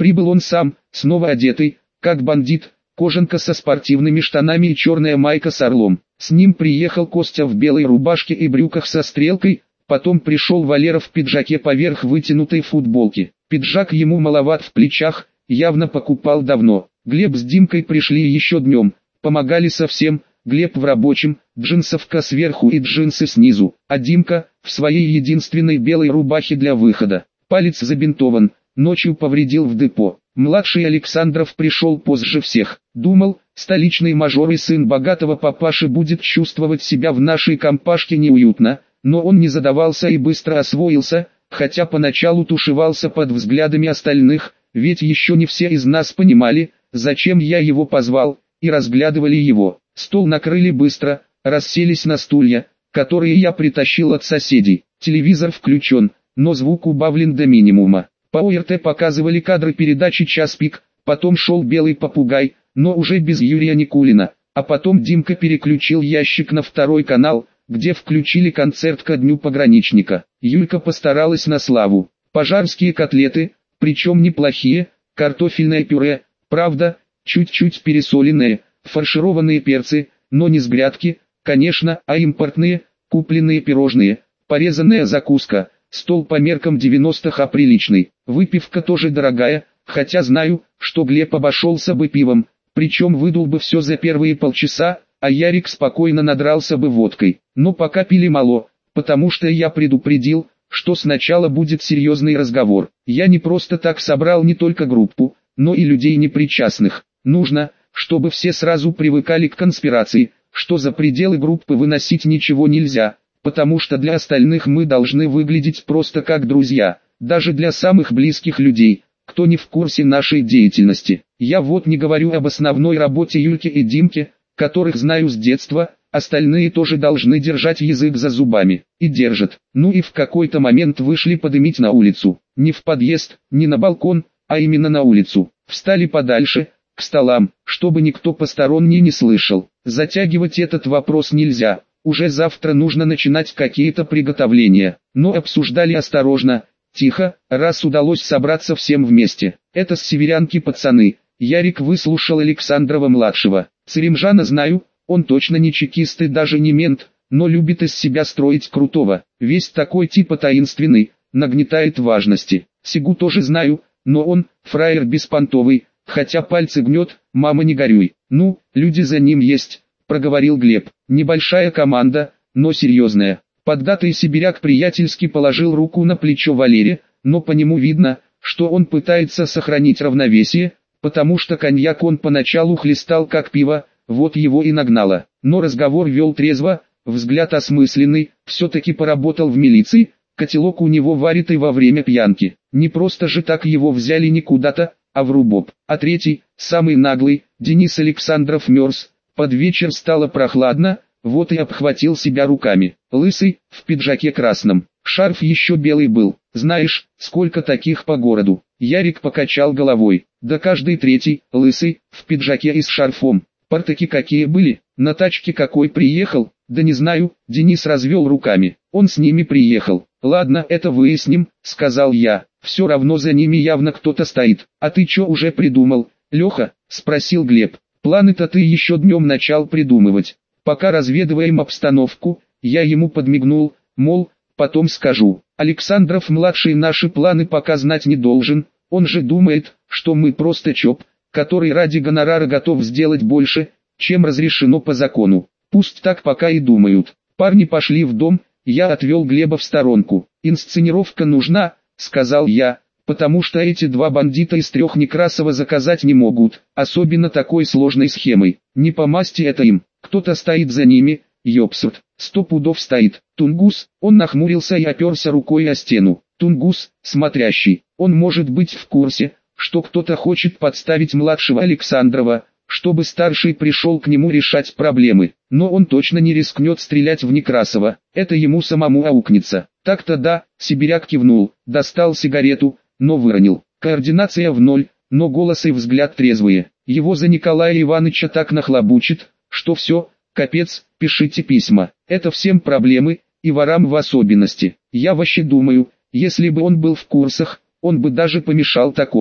Прибыл он сам, снова одетый, как бандит, кожанка со спортивными штанами и черная майка с орлом. С ним приехал Костя в белой рубашке и брюках со стрелкой, потом пришел Валера в пиджаке поверх вытянутой футболки. Пиджак ему маловат в плечах, явно покупал давно. Глеб с Димкой пришли еще днем, помогали совсем. Глеб в рабочем, джинсовка сверху и джинсы снизу, а Димка в своей единственной белой рубахе для выхода. Палец забинтован, ночью повредил в депо. Младший Александров пришел позже всех. Думал, столичный мажор и сын богатого папаши будет чувствовать себя в нашей компашке неуютно, но он не задавался и быстро освоился, хотя поначалу тушевался под взглядами остальных, ведь еще не все из нас понимали, зачем я его позвал, и разглядывали его. Стол накрыли быстро, расселись на стулья, которые я притащил от соседей. Телевизор включен, но звук убавлен до минимума. По ОРТ показывали кадры передачи «Час пик», потом шел «Белый попугай», но уже без Юрия Никулина. А потом Димка переключил ящик на второй канал, где включили концерт ко Дню пограничника. Юлька постаралась на славу. Пожарские котлеты, причем неплохие, картофельное пюре, правда, чуть-чуть пересоленное, фаршированные перцы, но не с грядки, конечно, а импортные, купленные пирожные, порезанная закуска, стол по меркам 90-х приличный, выпивка тоже дорогая, хотя знаю, что Глеб обошелся бы пивом, причем выдул бы все за первые полчаса, а Ярик спокойно надрался бы водкой. Но пока пили мало, потому что я предупредил, что сначала будет серьезный разговор. Я не просто так собрал не только группу, но и людей непричастных. Нужно, чтобы все сразу привыкали к конспирации, что за пределы группы выносить ничего нельзя, потому что для остальных мы должны выглядеть просто как друзья, даже для самых близких людей, кто не в курсе нашей деятельности. Я вот не говорю об основной работе Юльки и Димки, которых знаю с детства, остальные тоже должны держать язык за зубами. И держат. Ну и в какой-то момент вышли подымить на улицу. Не в подъезд, не на балкон, а именно на улицу. Встали подальше, к столам, чтобы никто посторонний не слышал. Затягивать этот вопрос нельзя, уже завтра нужно начинать какие-то приготовления. Но обсуждали осторожно, тихо, раз удалось собраться всем вместе. Это с северянки пацаны. Ярик выслушал Александрова-младшего. Церемжана знаю, он точно не чекист и даже не мент, но любит из себя строить крутого. Весь такой типа таинственный, нагнетает важности. Сигу тоже знаю, но он, фраер беспонтовый, хотя пальцы гнет, мама не горюй. Ну, люди за ним есть, проговорил Глеб. Небольшая команда, но серьезная. Поддатый сибиряк приятельски положил руку на плечо Валере, но по нему видно, что он пытается сохранить равновесие, потому что коньяк он поначалу хлестал как пиво, вот его и нагнало. Но разговор вел трезво, взгляд осмысленный, все-таки поработал в милиции, котелок у него варит и во время пьянки. Не просто же так его взяли не куда-то, а в РУБОП. А третий, самый наглый, Денис Александров мерз. Под вечер стало прохладно, вот и обхватил себя руками. Лысый, в пиджаке красном. Шарф еще белый был. Знаешь, сколько таких по городу? Ярик покачал головой. Да каждый третий, лысый, в пиджаке и с шарфом. Партаки какие были? На тачке какой приехал? Да не знаю, Денис развел руками. Он с ними приехал. Ладно, это выясним, сказал я. Все равно за ними явно кто-то стоит. А ты что уже придумал, Леха? Спросил Глеб. Планы-то ты еще днем начал придумывать. Пока разведываем обстановку, я ему подмигнул, мол, потом скажу. Александров-младший наши планы пока знать не должен, он же думает, что мы просто ЧОП, который ради гонорара готов сделать больше, чем разрешено по закону. Пусть так пока и думают. Парни пошли в дом, я отвел Глеба в сторонку. Инсценировка нужна, сказал я, потому что эти два бандита из трех Некрасова заказать не могут, особенно такой сложной схемой. Не по масти это им, кто-то стоит за ними, ёпсут, 100 пудов стоит. Тунгус, он нахмурился и оперся рукой о стену. Тунгус, смотрящий, он может быть в курсе, что кто-то хочет подставить младшего Александрова, чтобы старший пришел к нему решать проблемы. Но он точно не рискнет стрелять в Некрасова, это ему самому аукнется. Так-то да, сибиряк кивнул, достал сигарету, но выронил. Координация в ноль, но голос и взгляд трезвые. Его за Николая Ивановича так нахлобучит, что все, капец, пишите письма. Это всем проблемы, и ворам в особенности. Я вообще думаю, если бы он был в курсах, он бы даже помешал такому.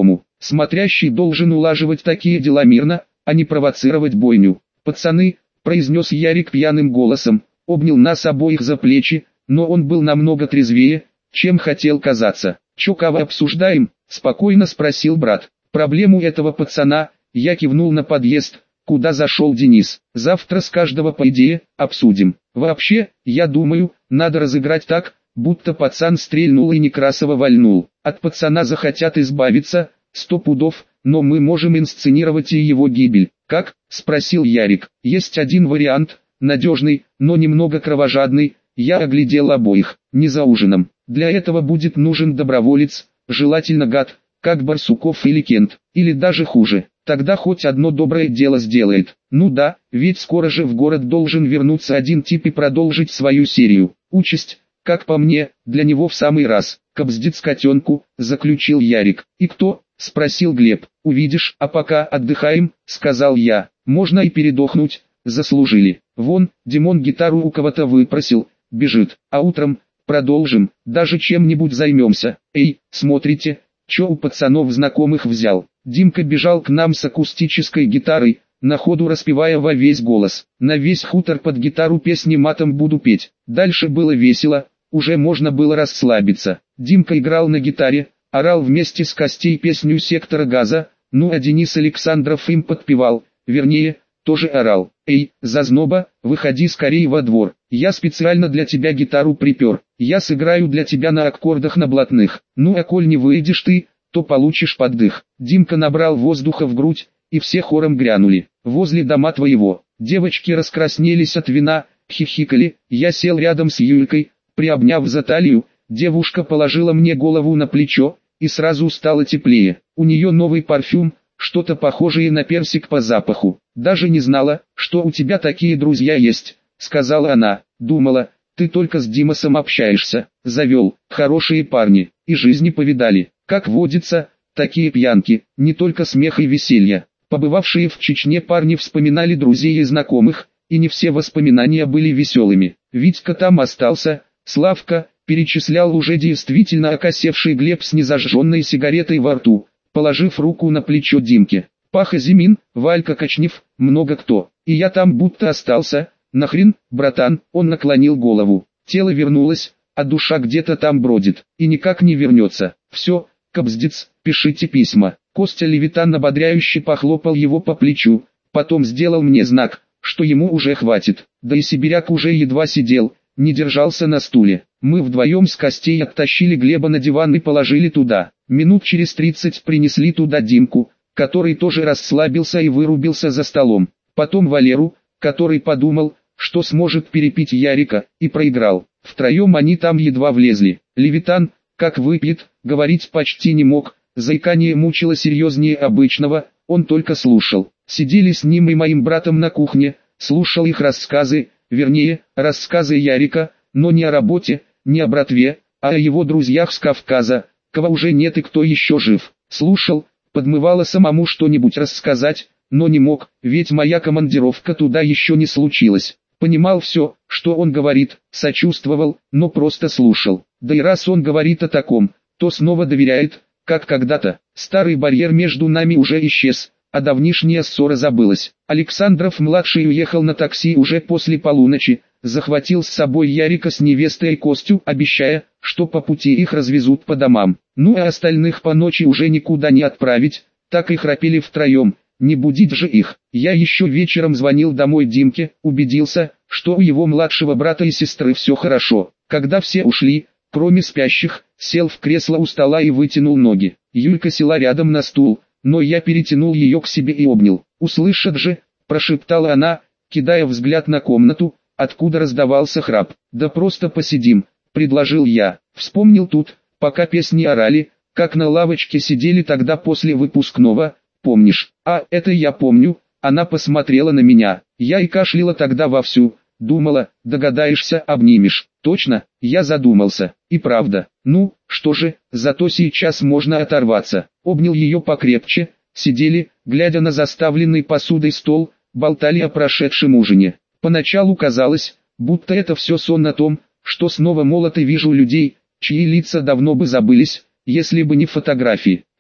Смотрящий должен улаживать такие дела мирно, а не провоцировать бойню. «Пацаны», — произнес Ярик пьяным голосом, обнял нас обоих за плечи, но он был намного трезвее, чем хотел казаться. «Чё кого обсуждаем?» — спокойно спросил брат. «Проблему этого пацана», — я кивнул на подъезд, куда зашел Денис. «Завтра с каждого по идее обсудим. Вообще, я думаю, надо разыграть так, будто пацан стрельнул и Некрасова вальнул. От пацана захотят избавиться, 100 пудов, но мы можем инсценировать и его гибель». «Как?» — спросил Ярик. «Есть один вариант, надежный, но немного кровожадный». Я оглядел обоих. «Не за ужином. Для этого будет нужен доброволец, желательно гад, как Барсуков или Кент, или даже хуже. Тогда хоть одно доброе дело сделает. Ну да, ведь скоро же в город должен вернуться один тип и продолжить свою серию. Участь, как по мне, для него в самый раз. Кобздец котенку», — заключил Ярик. «И кто?» — спросил Глеб. «Увидишь, а пока отдыхаем», — сказал я. «Можно и передохнуть, заслужили. Вон, Димон гитару у кого-то выпросил, бежит, а утром продолжим, даже чем-нибудь займемся. Эй, смотрите, чё у пацанов знакомых взял». Димка бежал к нам с акустической гитарой, на ходу распевая во весь голос. На весь хутор под гитару песни матом буду петь. Дальше было весело, уже можно было расслабиться. Димка играл на гитаре, орал вместе с Костей песню «Сектора газа», ну а Денис Александров им подпевал, вернее, тоже орал. «Эй, зазноба, выходи скорее во двор, я специально для тебя гитару припер, я сыграю для тебя на аккордах на блатных, ну а коль не выйдешь ты, то получишь поддых». Димка набрал воздуха в грудь, и все хором грянули. «Возле дома твоего». Девочки раскраснелись от вина, хихикали, я сел рядом с Юлькой, приобняв за талию, девушка положила мне голову на плечо, и сразу стало теплее. У нее новый парфюм, что-то похожее на персик по запаху. «Даже не знала, что у тебя такие друзья есть», — сказала она. «Думала, ты только с Димасом общаешься». Завел, хорошие парни, и жизни повидали. Как водится, такие пьянки, не только смех и веселье. Побывавшие в Чечне парни вспоминали друзей и знакомых, и не все воспоминания были веселыми. Витька там остался, Славка, перечислял уже действительно окосевший Глеб с незажженной сигаретой во рту, положив руку на плечо Димке. Паха Зимин, Валька Кочнев, много кто. «И я там будто остался, нахрен, братан?» Он наклонил голову. «Тело вернулось, а душа где-то там бродит, и никак не вернется. Все, кобздец, пишите письма». Костя Левитан ободряюще похлопал его по плечу, потом сделал мне знак, что ему уже хватит. Да и сибиряк уже едва сидел, не держался на стуле. Мы вдвоем с Костей оттащили Глеба на диван и положили туда. Минут через 30 принесли туда Димку, который тоже расслабился и вырубился за столом. Потом Валеру, который подумал, что сможет перепить Ярика, и проиграл. Втроем они там едва влезли. Левитан, как выпьет, говорить почти не мог, заикание мучило серьезнее обычного, он только слушал. Сидели с ним и моим братом на кухне, слушал их рассказы, вернее, рассказы Ярика, но не о работе, не о братве, а о его друзьях с Кавказа, кого уже нет и кто еще жив. Слушал, подмывало самому что-нибудь рассказать, но не мог, ведь моя командировка туда еще не случилась. Понимал все, что он говорит, сочувствовал, но просто слушал. Да и раз он говорит о таком, то снова доверяет, как когда-то. Старый барьер между нами уже исчез, а давнишняя ссора забылась. Александров-младший уехал на такси уже после полуночи, захватил с собой Ярика с невестой и Костю, обещая, что по пути их развезут по домам. Ну а остальных по ночи уже никуда не отправить, так и храпели втроем, не будить же их. Я еще вечером звонил домой Димке, убедился, что у его младшего брата и сестры все хорошо. Когда все ушли, кроме спящих, сел в кресло у стола и вытянул ноги. Юлька села рядом на стул, но я перетянул ее к себе и обнял. «Услышат же», — прошептала она, кидая взгляд на комнату, откуда раздавался храп. «Да просто посидим», — предложил я. Вспомнил тут, пока песни орали, как на лавочке сидели тогда после выпускного, помнишь? «А, это я помню», — она посмотрела на меня. Я и кашляла тогда вовсю, думала, догадаешься, обнимешь. Точно, я задумался. И правда. Ну, что же, зато сейчас можно оторваться. Обнял ее покрепче, сидели, глядя на заставленный посудой стол, болтали о прошедшем ужине. Поначалу казалось, будто это все сон о том, что снова молод и вижу людей, чьи лица давно бы забылись, если бы не фотографии.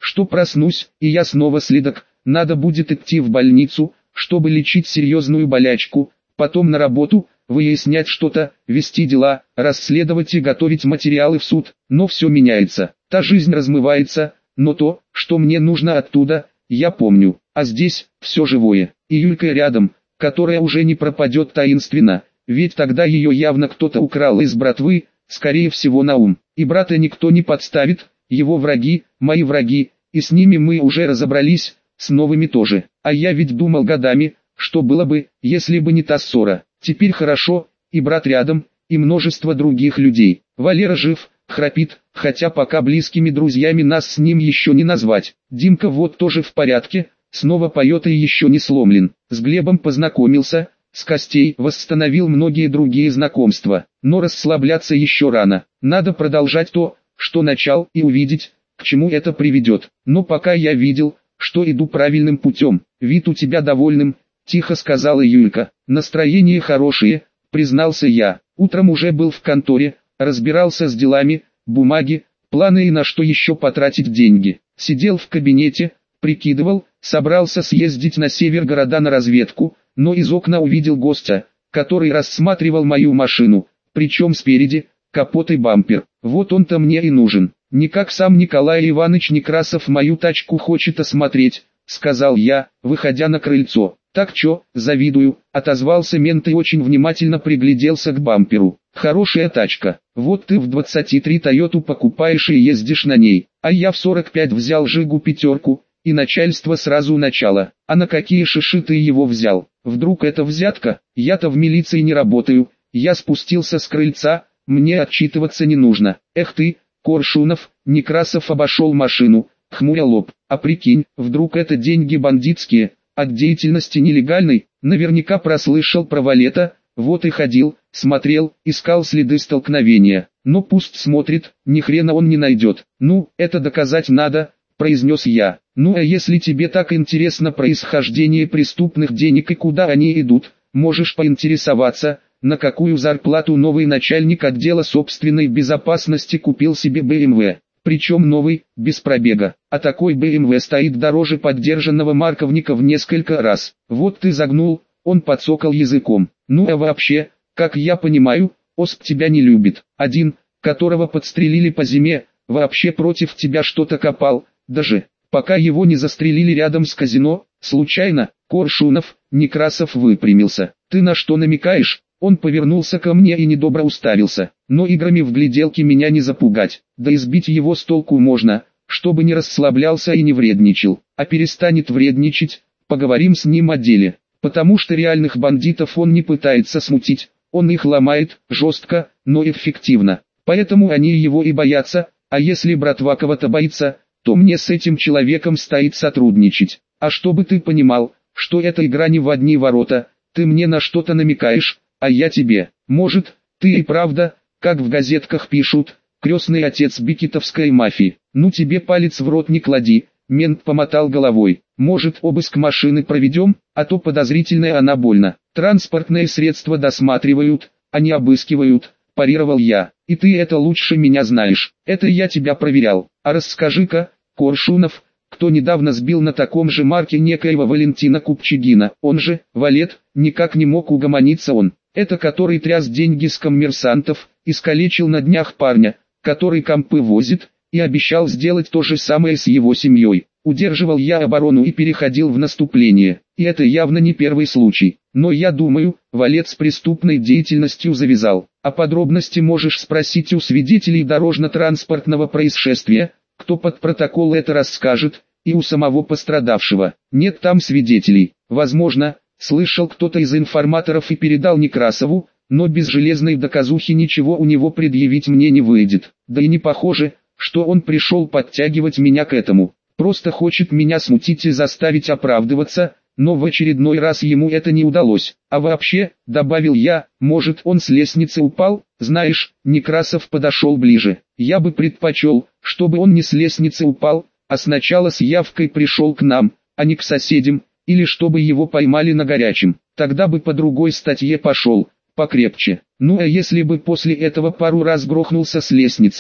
что проснусь, и я снова следак, надо будет идти в больницу, чтобы лечить серьезную болячку, потом на работу, выяснять что-то, вести дела, расследовать и готовить материалы в суд, но все меняется, та жизнь размывается, но то, что мне нужно оттуда, я помню, а здесь, все живое, и Юлька рядом, которая уже не пропадет таинственно, ведь тогда ее явно кто-то украл из братвы, скорее всего Наум, и брата никто не подставит, его враги, мои враги, и с ними мы уже разобрались, с новыми тоже, а я ведь думал годами, что было бы, если бы не та ссора. Теперь хорошо, и брат рядом, и множество других людей. Валера жив, храпит, хотя пока близкими друзьями нас с ним еще не назвать. Димка вот тоже в порядке, снова поет и еще не сломлен. С Глебом познакомился, с Костей восстановил многие другие знакомства. Но расслабляться еще рано. Надо продолжать то, что начал, и увидеть, к чему это приведет. Но пока я видел, что иду правильным путем. Вид у тебя довольным, тихо сказала Юлька. Настроение хорошее, признался я. Утром уже был в конторе, разбирался с делами, бумаги, планы и на что еще потратить деньги. Сидел в кабинете, прикидывал, собрался съездить на север города на разведку, но из окна увидел гостя, который рассматривал мою машину, причем спереди, капот и бампер. Вот он-то мне и нужен. Никак сам Николай Иванович Некрасов мою тачку хочет осмотреть, сказал я, выходя на крыльцо. Так чё, завидую, отозвался мент и очень внимательно пригляделся к бамперу. Хорошая тачка, вот ты в 23 Тойоту покупаешь и ездишь на ней, а я в 45 взял Жигу пятерку, и начальство сразу начало. А на какие шиши ты его взял? Вдруг это взятка? Я-то в милиции не работаю. Я спустился с крыльца, мне отчитываться не нужно. Эх ты, Коршунов, Некрасов обошел машину, хмуря лоб. А прикинь, вдруг это деньги бандитские, от деятельности нелегальной, наверняка прослышал про Валета, вот и ходил, смотрел, искал следы столкновения. Но пусть смотрит, ни хрена он не найдет. Ну, это доказать надо, произнес я. Ну а если тебе так интересно происхождение преступных денег и куда они идут, можешь поинтересоваться, на какую зарплату новый начальник отдела собственной безопасности купил себе БМВ. Причем новый, без пробега. А такой БМВ стоит дороже поддержанного марковника в несколько раз. Вот ты загнул, он подсокал языком. Ну а вообще, как я понимаю, Осп тебя не любит. Один, которого подстрелили по зиме, вообще против тебя что-то копал, даже, пока его не застрелили рядом с казино, случайно. Коршунов, Некрасов выпрямился. Ты на что намекаешь? Он повернулся ко мне и недобро уставился. Но играми в гляделки меня не запугать. Да и сбить его с толку можно, чтобы не расслаблялся и не вредничал. А перестанет вредничать, поговорим с ним о деле. Потому что реальных бандитов он не пытается смутить. Он их ломает, жестко, но эффективно. Поэтому они его и боятся, а если братва кого-то боится, то мне с этим человеком стоит сотрудничать. А чтобы ты понимал, что эта игра не в одни ворота, ты мне на что-то намекаешь, а я тебе. Может, ты и правда, как в газетках пишут, крестный отец бикетовской мафии. Ну тебе палец в рот не клади, мент помотал головой. Может обыск машины проведем, а то подозрительная она больно. Транспортные средства досматривают, а не обыскивают, парировал я. И ты это лучше меня знаешь. Это я тебя проверял. А расскажи-ка, Коршунов, кто недавно сбил на таком же марке некоего Валентина Купчегина, он же, Валет, никак не мог угомониться он. Это который тряс деньги с коммерсантов, искалечил на днях парня, который компы возит, и обещал сделать то же самое с его семьей. Удерживал я оборону и переходил в наступление, и это явно не первый случай. Но я думаю, Валет с преступной деятельностью завязал. А подробности можешь спросить у свидетелей дорожно-транспортного происшествия, кто под протокол это расскажет, и у самого пострадавшего. Нет там свидетелей. Возможно, слышал кто-то из информаторов и передал Некрасову, но без железной доказухи ничего у него предъявить мне не выйдет. Да и не похоже, что он пришел подтягивать меня к этому. Просто хочет меня смутить и заставить оправдываться, но в очередной раз ему это не удалось. А вообще, добавил я, может он с лестницы упал? Знаешь, Некрасов подошел ближе. Я бы предпочел, чтобы он не с лестницы упал, а сначала с явкой пришел к нам, а не к соседям, или чтобы его поймали на горячем. Тогда бы по другой статье пошел, покрепче. Ну а если бы после этого пару раз грохнулся с лестницы,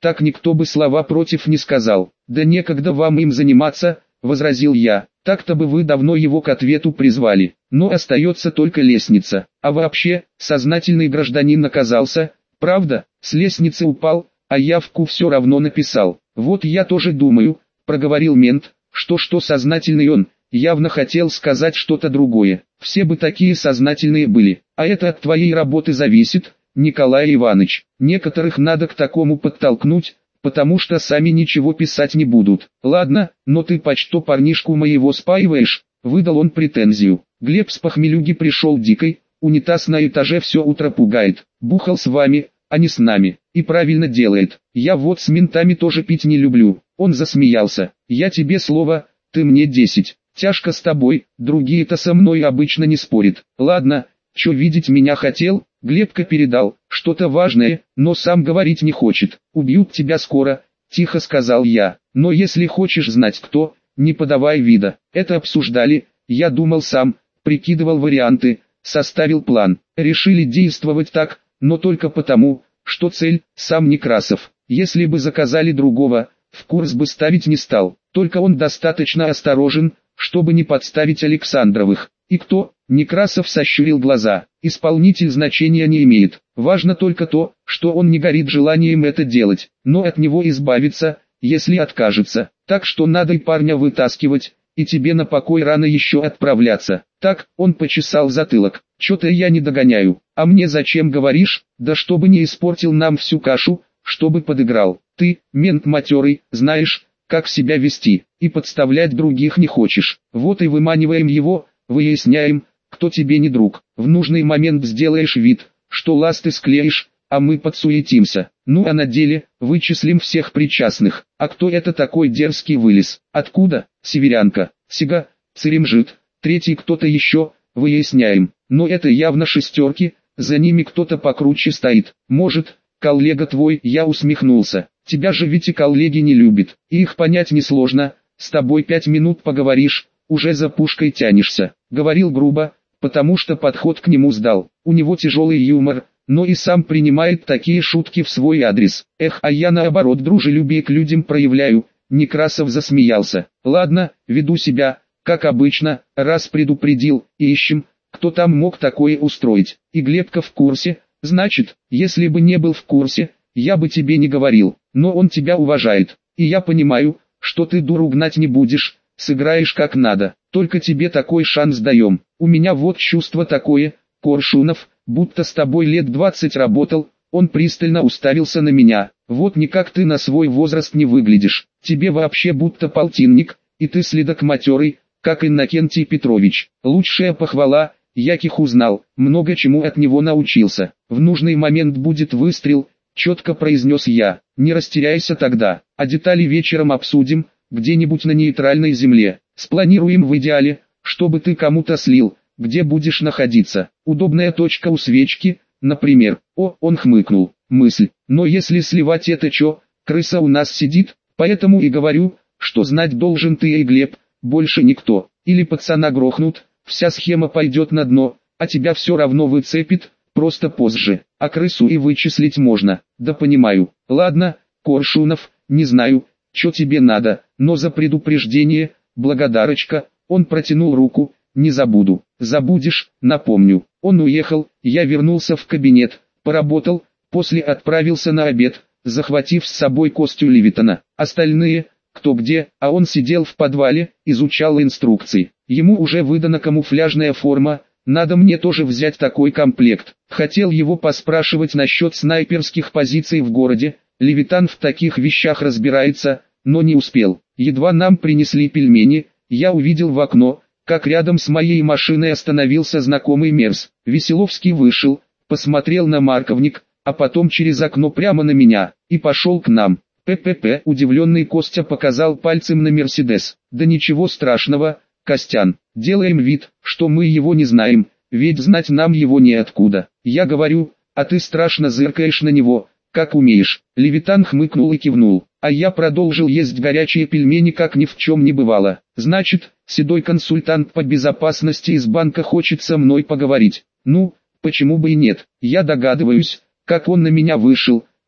так никто бы слова против не сказал. Да некогда вам им заниматься, возразил я, так-то бы вы давно его к ответу призвали. Но остается только лестница. А вообще, сознательный гражданин оказался, правда, с лестницы упал, а явку все равно написал. Вот я тоже думаю, проговорил мент, что сознательный он, явно хотел сказать что-то другое. Все бы такие сознательные были, а это от твоей работы зависит, Николай Иванович. Некоторых надо к такому подтолкнуть, потому что сами ничего писать не будут. Ладно, но ты почто парнишку моего спаиваешь, выдал он претензию. Глеб с похмелюги пришел дикой, унитаз на этаже все утро пугает. Бухал с вами, а не с нами. И правильно делает. Я вот с ментами тоже пить не люблю. Он засмеялся. Я тебе слово, ты мне 10. Тяжко с тобой, другие-то со мной обычно не спорят. Ладно, чё видеть меня хотел? Глебка передал, что-то важное, но сам говорить не хочет. Убьют тебя скоро, тихо сказал я. Но если хочешь знать кто, не подавай вида. Это обсуждали, я думал сам, прикидывал варианты, составил план. Решили действовать так, но только потому, что цель, сам Некрасов. Если бы заказали другого, в курс бы ставить не стал. Только он достаточно осторожен, чтобы не подставить Александровых. И кто? Некрасов сощурил глаза. Исполнитель значения не имеет. Важно только то, что он не горит желанием это делать, но от него избавиться, если откажется. Так что надо и парня вытаскивать, и тебе на покой рано еще отправляться. Так, он почесал затылок. Чё-то я не догоняю. А мне зачем говоришь? Да чтобы не испортил нам всю кашу, чтобы подыграл. Ты, мент матерый, знаешь, как себя вести, и подставлять других не хочешь. Вот и выманиваем его, выясняем, кто тебе не друг. В нужный момент сделаешь вид, что ласты склеишь, а мы подсуетимся. Ну а на деле, вычислим всех причастных. А кто это такой дерзкий вылез? Откуда? Северянка, Сига, Церемжит, третий кто-то еще, выясняем. Но это явно шестерки, за ними кто-то покруче стоит. Может, коллега твой? Я усмехнулся. Тебя же ведь и коллеги не любят, и их понять несложно. С тобой 5 минут поговоришь, уже за пушкой тянешься. Говорил грубо, потому что подход к нему сдал. У него тяжелый юмор, но и сам принимает такие шутки в свой адрес. Эх, а я наоборот дружелюбие к людям проявляю. Некрасов засмеялся. Ладно, веду себя, как обычно, раз предупредил, ищем, кто там мог такое устроить. И Глебка в курсе, значит, если бы не был в курсе, я бы тебе не говорил, но он тебя уважает. И я понимаю, что ты дуру гнать не будешь, сыграешь как надо, только тебе такой шанс даем. У меня вот чувство такое, Коршунов, будто с тобой лет 20 работал. Он пристально уставился на меня. Вот никак ты на свой возраст не выглядишь. Тебе вообще будто полтинник, и ты следак матерый, как Иннокентий Петрович. Лучшая похвала, яких узнал, много чему от него научился. В нужный момент будет выстрел, четко произнес я. Не растеряйся тогда, а детали вечером обсудим, где-нибудь на нейтральной земле. Спланируем в идеале, чтобы ты кому-то слил, где будешь находиться. Удобная точка у свечки, например. О, он хмыкнул. Мысль. Но если сливать это чё, крыса у нас сидит, поэтому и говорю, что знать должен ты и Глеб, больше никто. Или пацана грохнут, вся схема пойдет на дно, а тебя все равно выцепит, просто позже. А крысу и вычислить можно. Да понимаю. Ладно, Коршунов, не знаю, чё тебе надо, но за предупреждение, благодарочка. Он протянул руку. Не забуду. Забудешь, напомню. Он уехал, я вернулся в кабинет, поработал, после отправился на обед, захватив с собой Костю Левитана. Остальные, кто где, а он сидел в подвале, изучал инструкции. Ему уже выдана камуфляжная форма, надо мне тоже взять такой комплект. Хотел его поспрашивать насчет снайперских позиций в городе, Левитан в таких вещах разбирается, но не успел. Едва нам принесли пельмени, я увидел в окно, как рядом с моей машиной остановился знакомый Мерс. Веселовский вышел, посмотрел на Марковник, а потом через окно прямо на меня, и пошел к нам. ППП, удивленный Костя показал пальцем на Мерседес. Да ничего страшного, Костян, делаем вид, что мы его не знаем, ведь знать нам его неоткуда. Я говорю, а ты страшно зыркаешь на него, как умеешь. Левитан хмыкнул и кивнул, а я продолжил есть горячие пельмени, как ни в чем не бывало. Значит, седой консультант по безопасности из банка хочет со мной поговорить. Ну, почему бы и нет? Я догадываюсь, как он на меня вышел,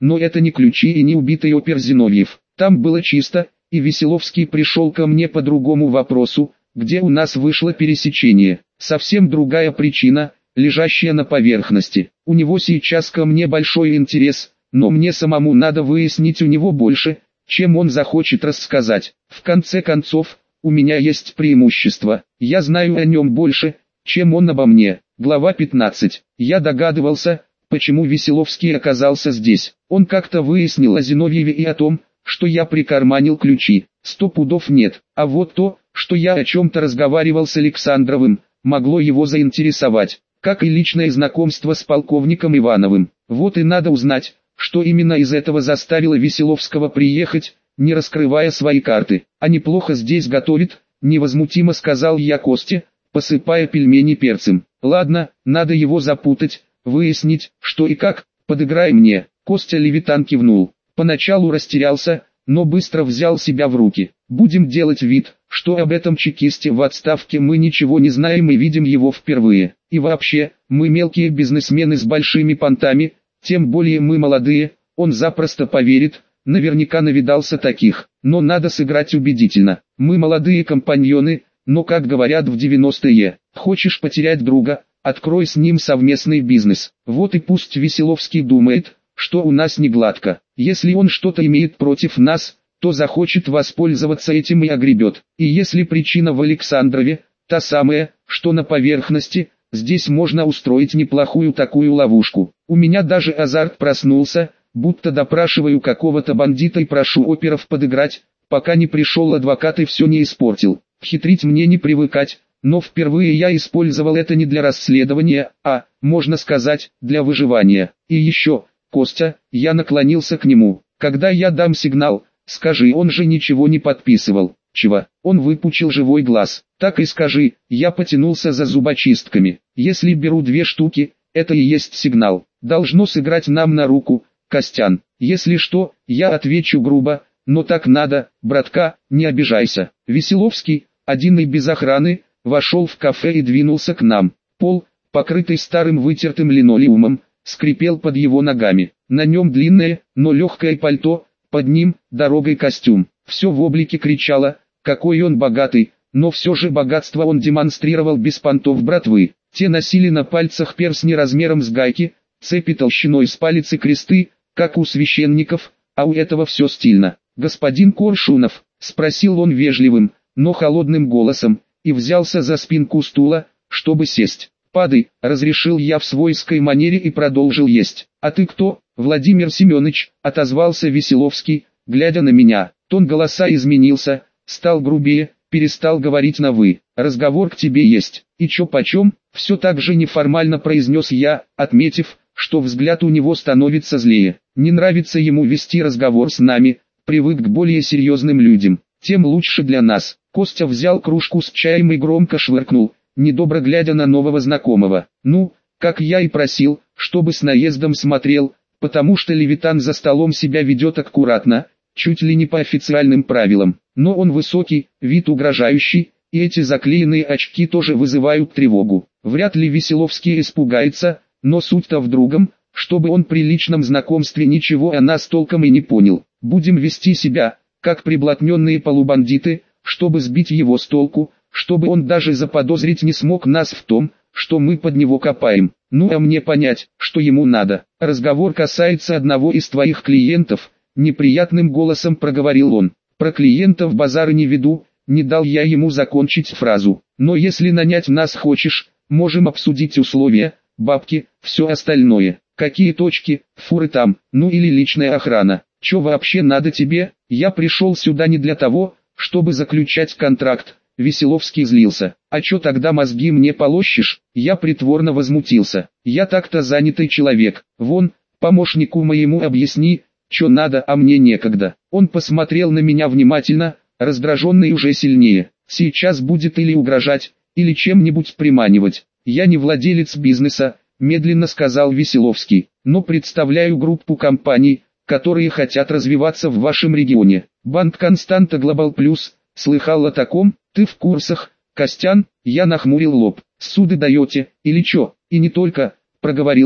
но это не ключи и не убитый опер Зиновьев. Там было чисто, и Веселовский пришел ко мне по другому вопросу, где у нас вышло пересечение. Совсем другая причина, лежащая на поверхности. У него сейчас ко мне большой интерес, но мне самому надо выяснить у него больше, чем он захочет рассказать. В конце концов, у меня есть преимущество. Я знаю о нем больше, чем он обо мне. Глава 15. Я догадывался, почему Веселовский оказался здесь. Он как-то выяснил о Зиновьеве и о том, что я прикарманил ключи. 100 пудов нет. А вот то, что я о чем-то разговаривал с Александровым, могло его заинтересовать, как и личное знакомство с полковником Ивановым. Вот и надо узнать, что именно из этого заставило Веселовского приехать, не раскрывая свои карты. «А неплохо здесь готовит», — невозмутимо сказал я Косте, посыпая пельмени перцем. «Ладно, надо его запутать, выяснить, что и как, подыграй мне». Костя Левитан кивнул. Поначалу растерялся, но быстро взял себя в руки. «Будем делать вид, что об этом чекисте в отставке мы ничего не знаем и видим его впервые. И вообще, мы мелкие бизнесмены с большими понтами, тем более мы молодые, он запросто поверит, наверняка навидался таких. Но надо сыграть убедительно. Мы молодые компаньоны, но как говорят в 90-е, хочешь потерять друга, открой с ним совместный бизнес. Вот и пусть Веселовский думает, что у нас не гладко. Если он что-то имеет против нас, то захочет воспользоваться этим и огребет. И если причина в Александрове, та самая, что на поверхности, здесь можно устроить неплохую такую ловушку. У меня даже азарт проснулся, будто допрашиваю какого-то бандита и прошу оперов подыграть, пока не пришел адвокат и все не испортил. Хитрить мне не привыкать, но впервые я использовал это не для расследования, а, можно сказать, для выживания. И еще, Костя, я наклонился к нему. Когда я дам сигнал, скажи, он же ничего не подписывал. Чего? Он выпучил живой глаз. Так и скажи, я потянулся за зубочистками. Если беру 2 штуки, это и есть сигнал. Должно сыграть нам на руку, Костян. Если что, я отвечу грубо, но так надо, братка, не обижайся. Веселовский, один и без охраны, вошел в кафе и двинулся к нам. Пол, покрытый старым вытертым линолеумом, скрипел под его ногами. На нем длинное, но легкое пальто, под ним дорогой костюм. Все в облике кричало, какой он богатый, но все же богатство он демонстрировал без понтов братвы. Те носили на пальцах перстни размером с гайки, цепи толщиной с палец и кресты, как у священников, а у этого все стильно. «Господин Коршунов», — спросил он вежливым, но холодным голосом, и взялся за спинку стула, чтобы сесть. «Падай», — разрешил я в свойской манере и продолжил есть. «А ты кто?» «Владимир Семенович», — отозвался Веселовский, глядя на меня. Тон голоса изменился, стал грубее, перестал говорить на «вы». «Разговор к тебе есть». «И чё почем?» — все так же неформально произнес я, отметив, что взгляд у него становится злее. Не нравится ему вести разговор с нами, привык к более серьезным людям. Тем лучше для нас. Костя взял кружку с чаем и громко швыркнул, недобро глядя на нового знакомого. Ну, как я и просил, чтобы с наездом смотрел, потому что Левитан за столом себя ведет аккуратно, чуть ли не по официальным правилам. Но он высокий, вид угрожающий, и эти заклеенные очки тоже вызывают тревогу. Вряд ли Веселовский испугается, но суть-то в другом, чтобы он при личном знакомстве ничего о нас толком и не понял. Будем вести себя, как приблотненные полубандиты, чтобы сбить его с толку, чтобы он даже заподозрить не смог нас в том, что мы под него копаем. Ну а мне понять, что ему надо. Разговор касается одного из твоих клиентов, неприятным голосом проговорил он. Про клиентов базара не веду, не дал я ему закончить фразу. Но если нанять нас хочешь, можем обсудить условия, бабки, все остальное. Какие точки, фуры там, ну или личная охрана. Че вообще надо тебе? Я пришел сюда не для того, чтобы заключать контракт. Веселовский злился. А чё тогда мозги мне полощешь? Я притворно возмутился. Я так-то занятый человек. Вон, помощнику моему объясни, чё надо, а мне некогда. Он посмотрел на меня внимательно, раздраженный уже сильнее. Сейчас будет или угрожать, или чем-нибудь приманивать. Я не владелец бизнеса, медленно сказал Веселовский, но представляю группу компаний, которые хотят развиваться в вашем регионе. Банк Константа Глобал Плюс, слыхал о таком? Ты в курсах, Костян? Я нахмурил лоб. Суды даете, или чё? И не только, проговорил он.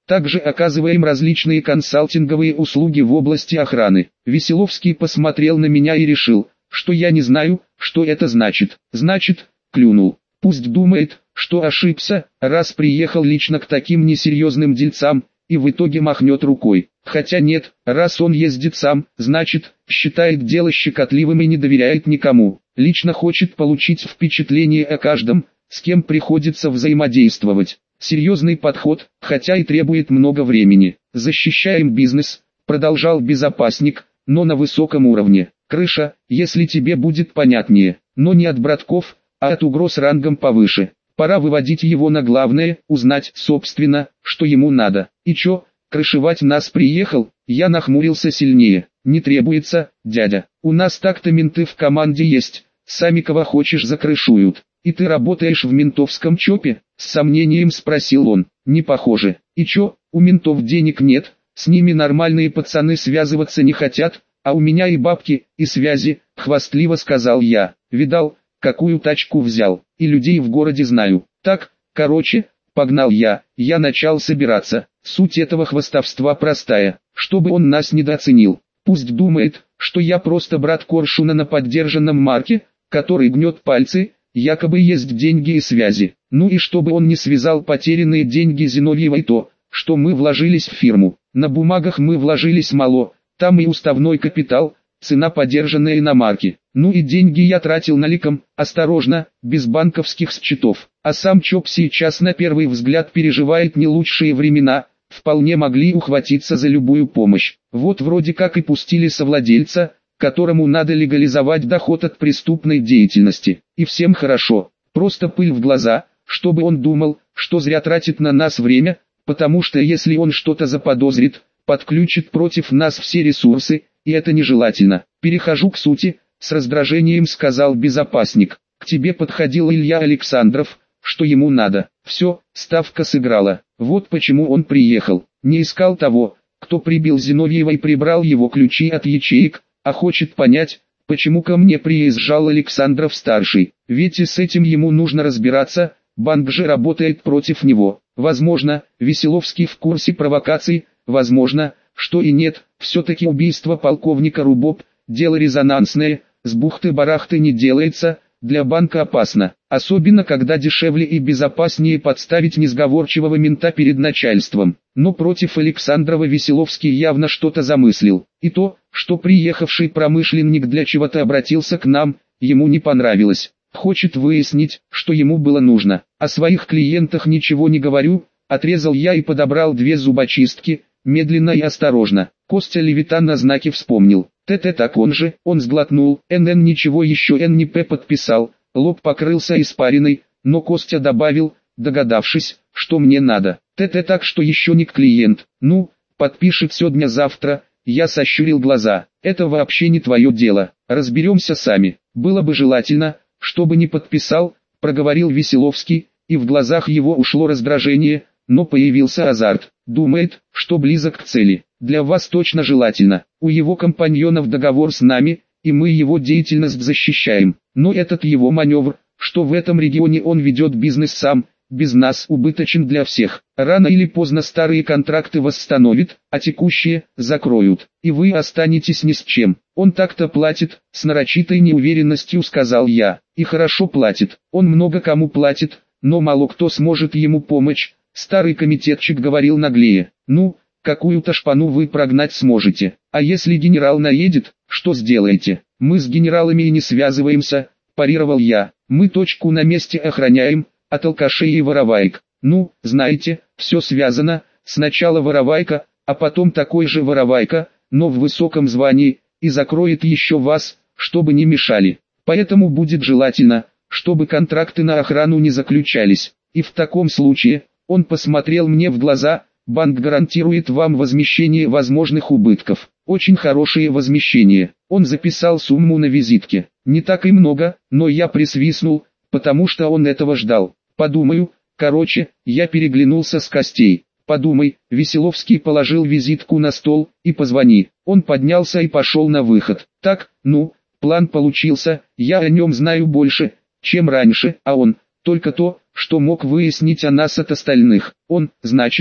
Также оказываем различные консалтинговые услуги в области охраны. Веселовский посмотрел на меня и решил, что я не знаю, что это значит. Значит, клюнул. Пусть думает, что ошибся, раз приехал лично к таким несерьезным дельцам, и в итоге махнет рукой. Хотя нет, раз он ездит сам, значит, считает дело щекотливым и не доверяет никому. Лично хочет получить впечатление о каждом, с кем приходится взаимодействовать. Серьезный подход, хотя и требует много времени. Защищаем бизнес, продолжал безопасник, но на высоком уровне. Крыша, если тебе будет понятнее, но не от братков, а от угроз рангом повыше. Пора выводить его на главное, узнать, собственно, что ему надо. И чё, крышевать нас приехал? Я нахмурился сильнее. Не требуется, дядя. У нас так-то менты в команде есть, сами кого хочешь закрышуют. И ты работаешь в ментовском ЧОПе? С сомнением спросил он. Не похоже. И чё, у ментов денег нет, с ними нормальные пацаны связываться не хотят, а у меня и бабки, и связи, хвастливо сказал я. Видал, какую тачку взял, и людей в городе знаю. Так, короче, погнал я начал собираться. Суть этого хвастовства простая, чтобы он нас недооценил. Пусть думает, что я просто брат Коршуна на поддержанном марке, который гнет пальцы, якобы есть деньги и связи. Ну и чтобы он не связал потерянные деньги Зиновьевой то, что мы вложились в фирму. На бумагах мы вложились мало, там и уставной капитал, цена подержанная иномарки. Ну и деньги я тратил наликом, осторожно, без банковских счетов. А сам ЧОП сейчас на первый взгляд переживает не лучшие времена, вполне могли ухватиться за любую помощь. Вот вроде как и пустили совладельца, которому надо легализовать доход от преступной деятельности. И всем хорошо, просто пыль в глаза, чтобы он думал, что зря тратит на нас время, потому что если он что-то заподозрит, подключит против нас все ресурсы, и это нежелательно. Перехожу к сути, с раздражением сказал безопасник. К тебе подходил Илья Александров, что ему надо. Все, ставка сыграла. Вот почему он приехал. Не искал того, кто прибил Зиновьева и прибрал его ключи от ячеек, а хочет понять, почему ко мне приезжал Александров-старший. Ведь и с этим ему нужно разбираться, банк же работает против него. Возможно, Веселовский в курсе провокаций, возможно, что и нет. Все-таки убийство полковника Рубоп – дело резонансное, с бухты-барахты не делается, для банка опасно. Особенно когда дешевле и безопаснее подставить несговорчивого мента перед начальством. Но против Александрова Веселовский явно что-то замыслил. И то, что приехавший промышленник для чего-то обратился к нам, ему не понравилось. Хочет выяснить, что ему было нужно. О своих клиентах ничего не говорю, отрезал я и подобрал две зубочистки, медленно и осторожно. Костя Левитан на знаке вспомнил. ТТ так он же, он сглотнул, НН ничего еще ННП подписал, лоб покрылся испариной, но Костя добавил, догадавшись, что мне надо. ТТ так что еще не клиент, ну, подпишет сегодня-завтра, я сощурил глаза. Это вообще не твое дело, разберемся сами. Было бы желательно, чтобы не подписал, проговорил Веселовский, и в глазах его ушло раздражение, но появился азарт. Думает, что близок к цели. Для вас точно желательно. У его компаньонов договор с нами, и мы его деятельность защищаем. Но этот его маневр, что в этом регионе он ведет бизнес сам, без нас убыточен для всех. Рано или поздно старые контракты восстановит, а текущие закроют. И вы останетесь ни с чем. Он так-то платит, с нарочитой неуверенностью сказал я. И хорошо платит. Он много кому платит, но мало кто сможет ему помочь. Старый комитетчик говорил наглее. Ну, какую-то шпану вы прогнать сможете. А если генерал наедет, что сделаете? Мы с генералами и не связываемся, парировал я. Мы точку на месте охраняем, от алкашей и вороваек. Ну, знаете, все связано, сначала воровайка, а потом такой же воровайка, но в высоком звании, и закроет еще вас, чтобы не мешали. Поэтому будет желательно, чтобы контракты на охрану не заключались. И в таком случае, он посмотрел мне в глаза, банк гарантирует вам возмещение возможных убытков. Очень хорошее возмещение. Он записал сумму на визитке. Не так и много, но я присвистнул, потому что он этого ждал. Подумаю, короче, я переглянулся с Костей. Подумай, Веселовский положил визитку на стол, и позвони. Он поднялся и пошел на выход. Так, ну, план получился, я о нем знаю больше, чем раньше, а он, только то, что мог выяснить о нас от остальных. Он, значит,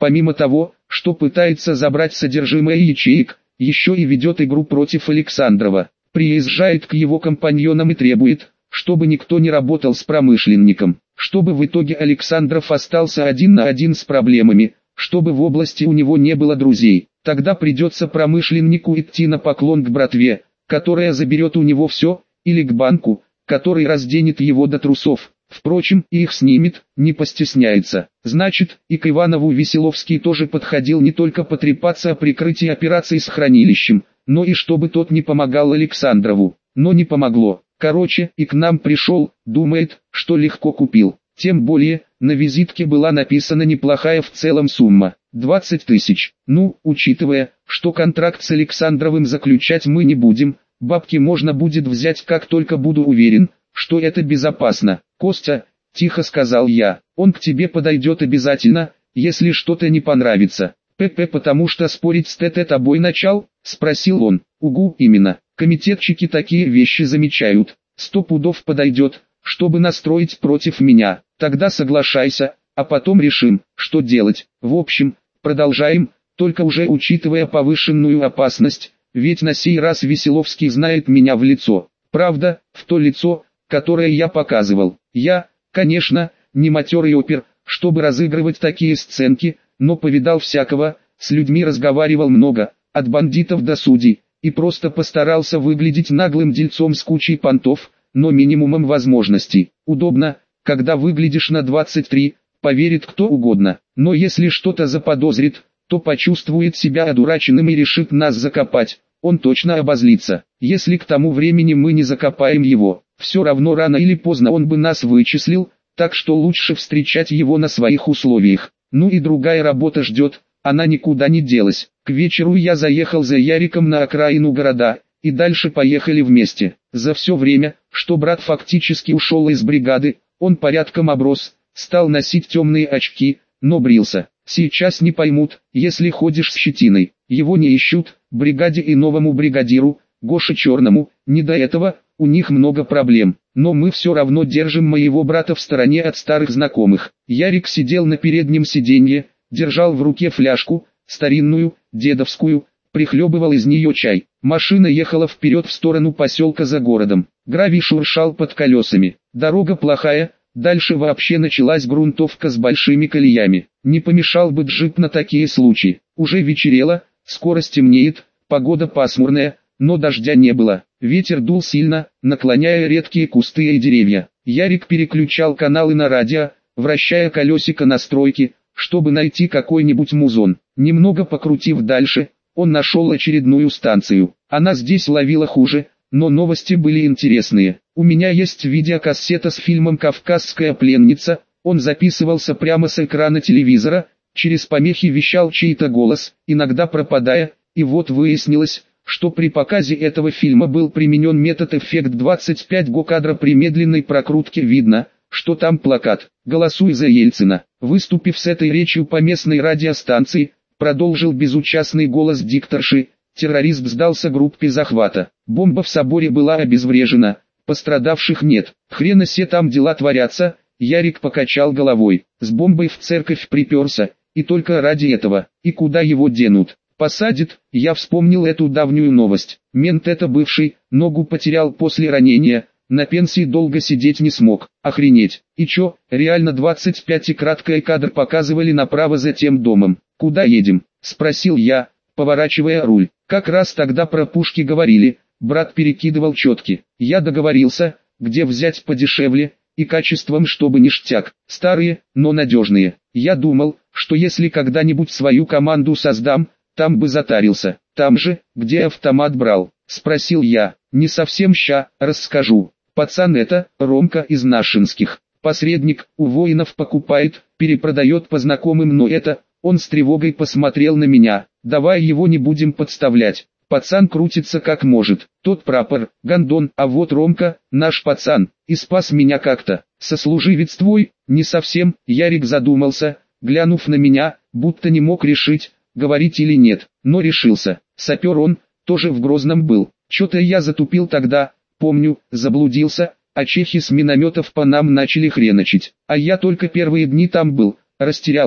помимо того, что пытается забрать содержимое ячеек, еще и ведет игру против Александрова. Приезжает к его компаньонам и требует, чтобы никто не работал с промышленником, чтобы в итоге Александров остался один на один с проблемами, чтобы в области у него не было друзей. Тогда придется промышленнику идти на поклон к братве, которая заберет у него все, или к банку, который разденет его до трусов. Впрочем, их снимет, не постесняется. Значит, и к Иванову Веселовский тоже подходил не только потрепаться о прикрытии операций с хранилищем, но и чтобы тот не помогал Александрову. Но не помогло. Короче, и к нам пришел, думает, что легко купил. Тем более, на визитке была написана неплохая в целом сумма. 20 тысяч. Ну, учитывая, что контракт с Александровым заключать мы не будем, бабки можно будет взять, как только буду уверен, что это безопасно. «Костя», — тихо сказал я, — «он к тебе подойдет обязательно, если что-то не понравится». «ПП, потому что спорить с ТТ тобой начал?» — спросил он. «Угу, именно. Комитетчики такие вещи замечают. 100 пудов подойдет, чтобы настроить против меня. Тогда соглашайся, а потом решим, что делать. В общем, продолжаем, только уже учитывая повышенную опасность, ведь на сей раз Веселовский знает меня в лицо. Правда, в то лицо, которое я показывал. Я, конечно, не матерый опер, чтобы разыгрывать такие сценки, но повидал всякого, с людьми разговаривал много, от бандитов до судей, и просто постарался выглядеть наглым дельцом с кучей понтов, но минимумом возможностей. Удобно, когда выглядишь на 23, поверит кто угодно, но если что-то заподозрит, то почувствует себя одураченным и решит нас закопать, он точно обозлится. Если к тому времени мы не закопаем его, все равно рано или поздно он бы нас вычислил, так что лучше встречать его на своих условиях. Ну и другая работа ждет, она никуда не делась. К вечеру я заехал за Яриком на окраину города, и дальше поехали вместе. За все время, что брат фактически ушел из бригады, он порядком оброс, стал носить темные очки, но брился. Сейчас не поймут, если ходишь с щетиной. Его не ищут, бригаде и новому бригадиру, Гоше Черному, не до этого, у них много проблем. Но мы все равно держим моего брата в стороне от старых знакомых. Ярик сидел на переднем сиденье, держал в руке фляжку, старинную, дедовскую, прихлебывал из нее чай. Машина ехала вперед в сторону поселка за городом. Гравий шуршал под колесами. Дорога плохая, дальше вообще началась грунтовка с большими колеями. Не помешал бы джип на такие случаи. Уже вечерело, скоро стемнеет, погода пасмурная, но дождя не было. Ветер дул сильно, наклоняя редкие кусты и деревья. Ярик переключал каналы на радио, вращая колесико настройки, чтобы найти какой-нибудь музон. Немного покрутив дальше, он нашел очередную станцию. Она здесь ловила хуже, но новости были интересные. У меня есть видеокассета с фильмом «Кавказская пленница», он записывался прямо с экрана телевизора, через помехи вещал чей-то голос, иногда пропадая, и вот выяснилось, что при показе этого фильма был применен метод эффект 25 го кадра. При медленной прокрутке видно, что там плакат «Голосуй за Ельцина». Выступив с этой речью по местной радиостанции, продолжил безучастный голос дикторши, террорист сдался группе захвата. Бомба в соборе была обезврежена, пострадавших нет. Хрена се там дела творятся, Ярик покачал головой. С бомбой в церковь приперся, и только ради этого. И куда его денут? Посадит. Я вспомнил эту давнюю новость. Мент это бывший, ногу потерял после ранения, на пенсии долго сидеть не смог. Охренеть. И чё, реально 25 и краткий кадр показывали направо за тем домом. Куда едем? Спросил я, поворачивая руль. Как раз тогда про пушки говорили, брат перекидывал четки. Я договорился, где взять подешевле, и качеством чтобы ништяк. Старые, но надежные. Я думал, что если когда-нибудь свою команду создам, там бы затарился. Там же, где автомат брал? Спросил я. Не совсем ща, расскажу. Пацан это, Ромка из Нашинских. Посредник, у воинов покупает, перепродает по знакомым, но это... Он с тревогой посмотрел на меня. Давай его не будем подставлять. Пацан крутится как может. Тот прапор, гондон, а вот Ромка, наш пацан, и спас меня как-то. Сослуживец твой? Не совсем. Ярик задумался, глянув на меня, будто не мог решить, говорить или нет, но решился. Сапер он, тоже в Грозном был. Чё-то я затупил тогда, помню, заблудился, а чехи с минометов по нам начали хреночить. А я только первые дни там был, растерялся,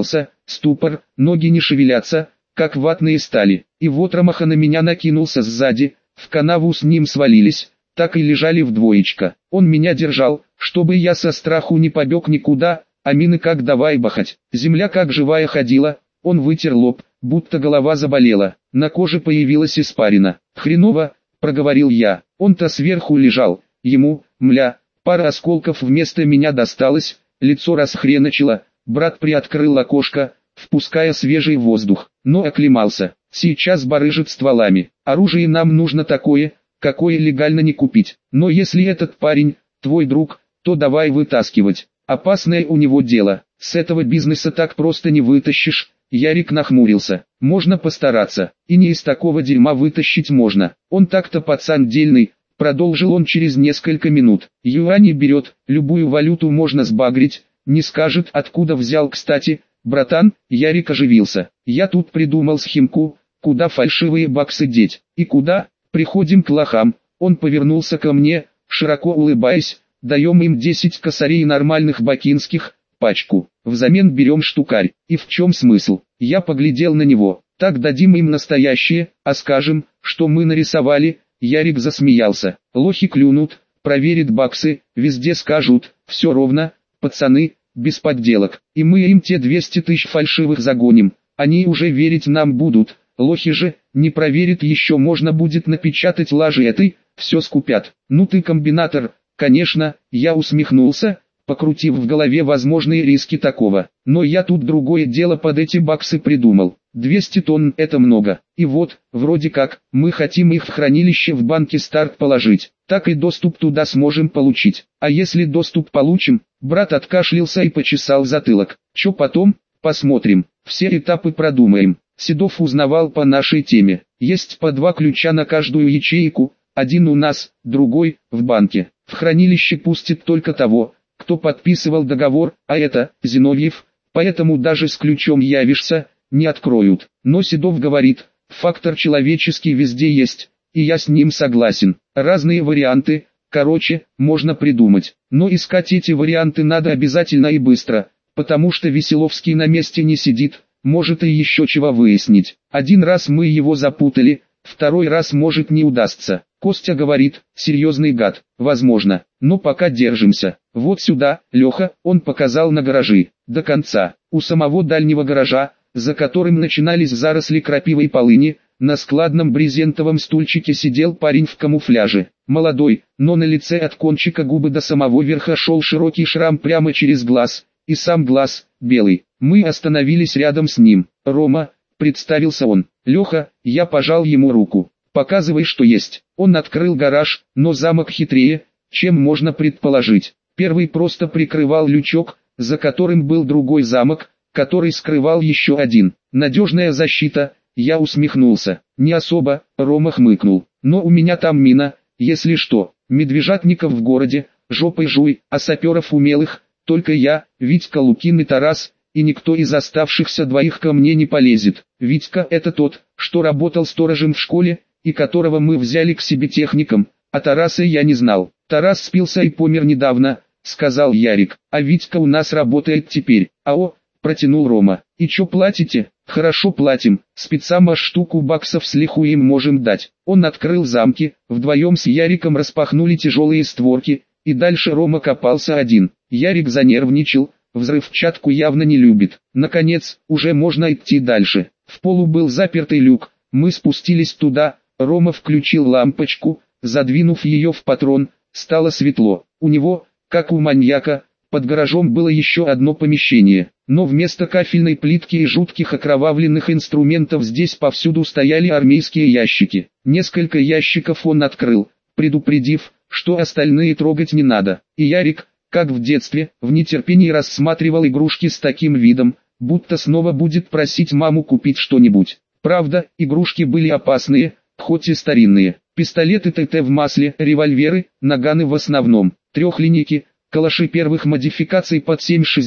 ступор, ноги не шевелятся, как ватные стали. И вот Ромаха на меня накинулся сзади, в канаву с ним свалились, так и лежали вдвоечка. Он меня держал, чтобы я со страху не побег никуда, а мины как давай бахать. Земля как живая ходила, он вытер лоб, будто голова заболела. На коже появилась испарина. «Хреново», — проговорил я, — он-то сверху лежал, ему, мля, пара осколков вместо меня досталось, лицо расхреначило, брат приоткрыл окошко, впуская свежий воздух, но оклемался. Сейчас барыжит стволами. Оружие нам нужно такое, какое легально не купить. Но если этот парень, твой друг, то давай вытаскивать. Опасное у него дело. С этого бизнеса так просто не вытащишь. Ярик нахмурился. Можно постараться. И не из такого дерьма вытащить можно. Он так-то пацан дельный. Продолжил он через несколько минут. Юани берет, любую валюту можно сбагрить. Не скажет, откуда взял, кстати. Братан, Ярик оживился. Я тут придумал схемку, куда фальшивые баксы деть. И куда? Приходим к лохам. Он повернулся ко мне, широко улыбаясь. Даем им 10 косарей нормальных бакинских, пачку. Взамен берем штукарь. И в чем смысл? Я поглядел на него. Так дадим им настоящее, а скажем, что мы нарисовали. Ярик засмеялся. Лохи клюнут, проверят баксы, везде скажут, все ровно, пацаны, без подделок. И мы им те 200 тысяч фальшивых загоним. Они уже верить нам будут. Лохи же, не проверят, еще можно будет напечатать лажи этой, все скупят. Ну ты комбинатор, конечно, я усмехнулся, покрутив в голове возможные риски такого. Но я тут другое дело под эти баксы придумал. 200 тонн это много. И вот, вроде как, мы хотим их в хранилище в банке Старт положить. Так и доступ туда сможем получить. А если доступ получим, брат откашлялся и почесал затылок. Чё потом? Посмотрим. Все этапы продумаем. Седов узнавал по нашей теме. Есть по 2 ключа на каждую ячейку. Один у нас, другой, в банке. В хранилище пустит только того, кто подписывал договор, а это, Зиновьев, поэтому даже с ключом явишься, не откроют. Но Седов говорит, фактор человеческий везде есть, и я с ним согласен. Разные варианты, короче, можно придумать. Но искать эти варианты надо обязательно и быстро, потому что Веселовский на месте не сидит, может и еще чего выяснить. Один раз мы его запутали, второй раз может не удастся. Костя говорит, серьезный гад, возможно, но пока держимся. Вот сюда, Леха, он показал на гаражи, до конца. У самого дальнего гаража, за которым начинались заросли крапивы и полыни, на складном брезентовом стульчике сидел парень в камуфляже. Молодой, но на лице от кончика губы до самого верха шел широкий шрам прямо через глаз, и сам глаз, белый. Мы остановились рядом с ним. «Рома», — представился он. «Леха», — я пожал ему руку. «Показывай, что есть». Он открыл гараж, но замок хитрее, чем можно предположить. Первый просто прикрывал лючок, за которым был другой замок, который скрывал еще один. Надежная защита, я усмехнулся. Не особо, Рома хмыкнул. Но у меня там мина, если что. Медвежатников в городе, жопой жуй, а саперов умелых, только я, Витька Лукин и Тарас, и никто из оставшихся двоих ко мне не полезет. Витька это тот, что работал сторожем в школе, и которого мы взяли к себе техником, а Тараса я не знал. Тарас спился и помер недавно, сказал Ярик, а Витька у нас работает теперь. «Ао», протянул Рома, «и чё платите?» «Хорошо платим, спецам аж штуку баксов с лиху им можем дать». Он открыл замки, вдвоем с Яриком распахнули тяжелые створки, и дальше Рома копался один. Ярик занервничал, взрывчатку явно не любит. Наконец, уже можно идти дальше. В полу был запертый люк, мы спустились туда, Рома включил лампочку, задвинув ее в патрон, стало светло. У него, как у маньяка, под гаражом было еще одно помещение, но вместо кафельной плитки и жутких окровавленных инструментов здесь повсюду стояли армейские ящики. Несколько ящиков он открыл, предупредив, что остальные трогать не надо. И Ярик, как в детстве, в нетерпении рассматривал игрушки с таким видом, будто снова будет просить маму купить что-нибудь. Правда, игрушки были опасные, хоть и старинные. Пистолеты ТТ в масле, револьверы, наганы в основном, трехлинейки, калаши первых модификаций под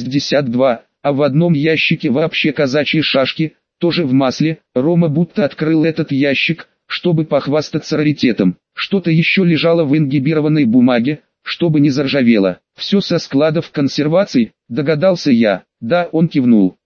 7,62, а в одном ящике вообще казачьи шашки, тоже в масле. Рома будто открыл этот ящик, чтобы похвастаться раритетом. Что-то еще лежало в ингибированной бумаге, чтобы не заржавело. Все со складов консервации, догадался я. Да, он кивнул.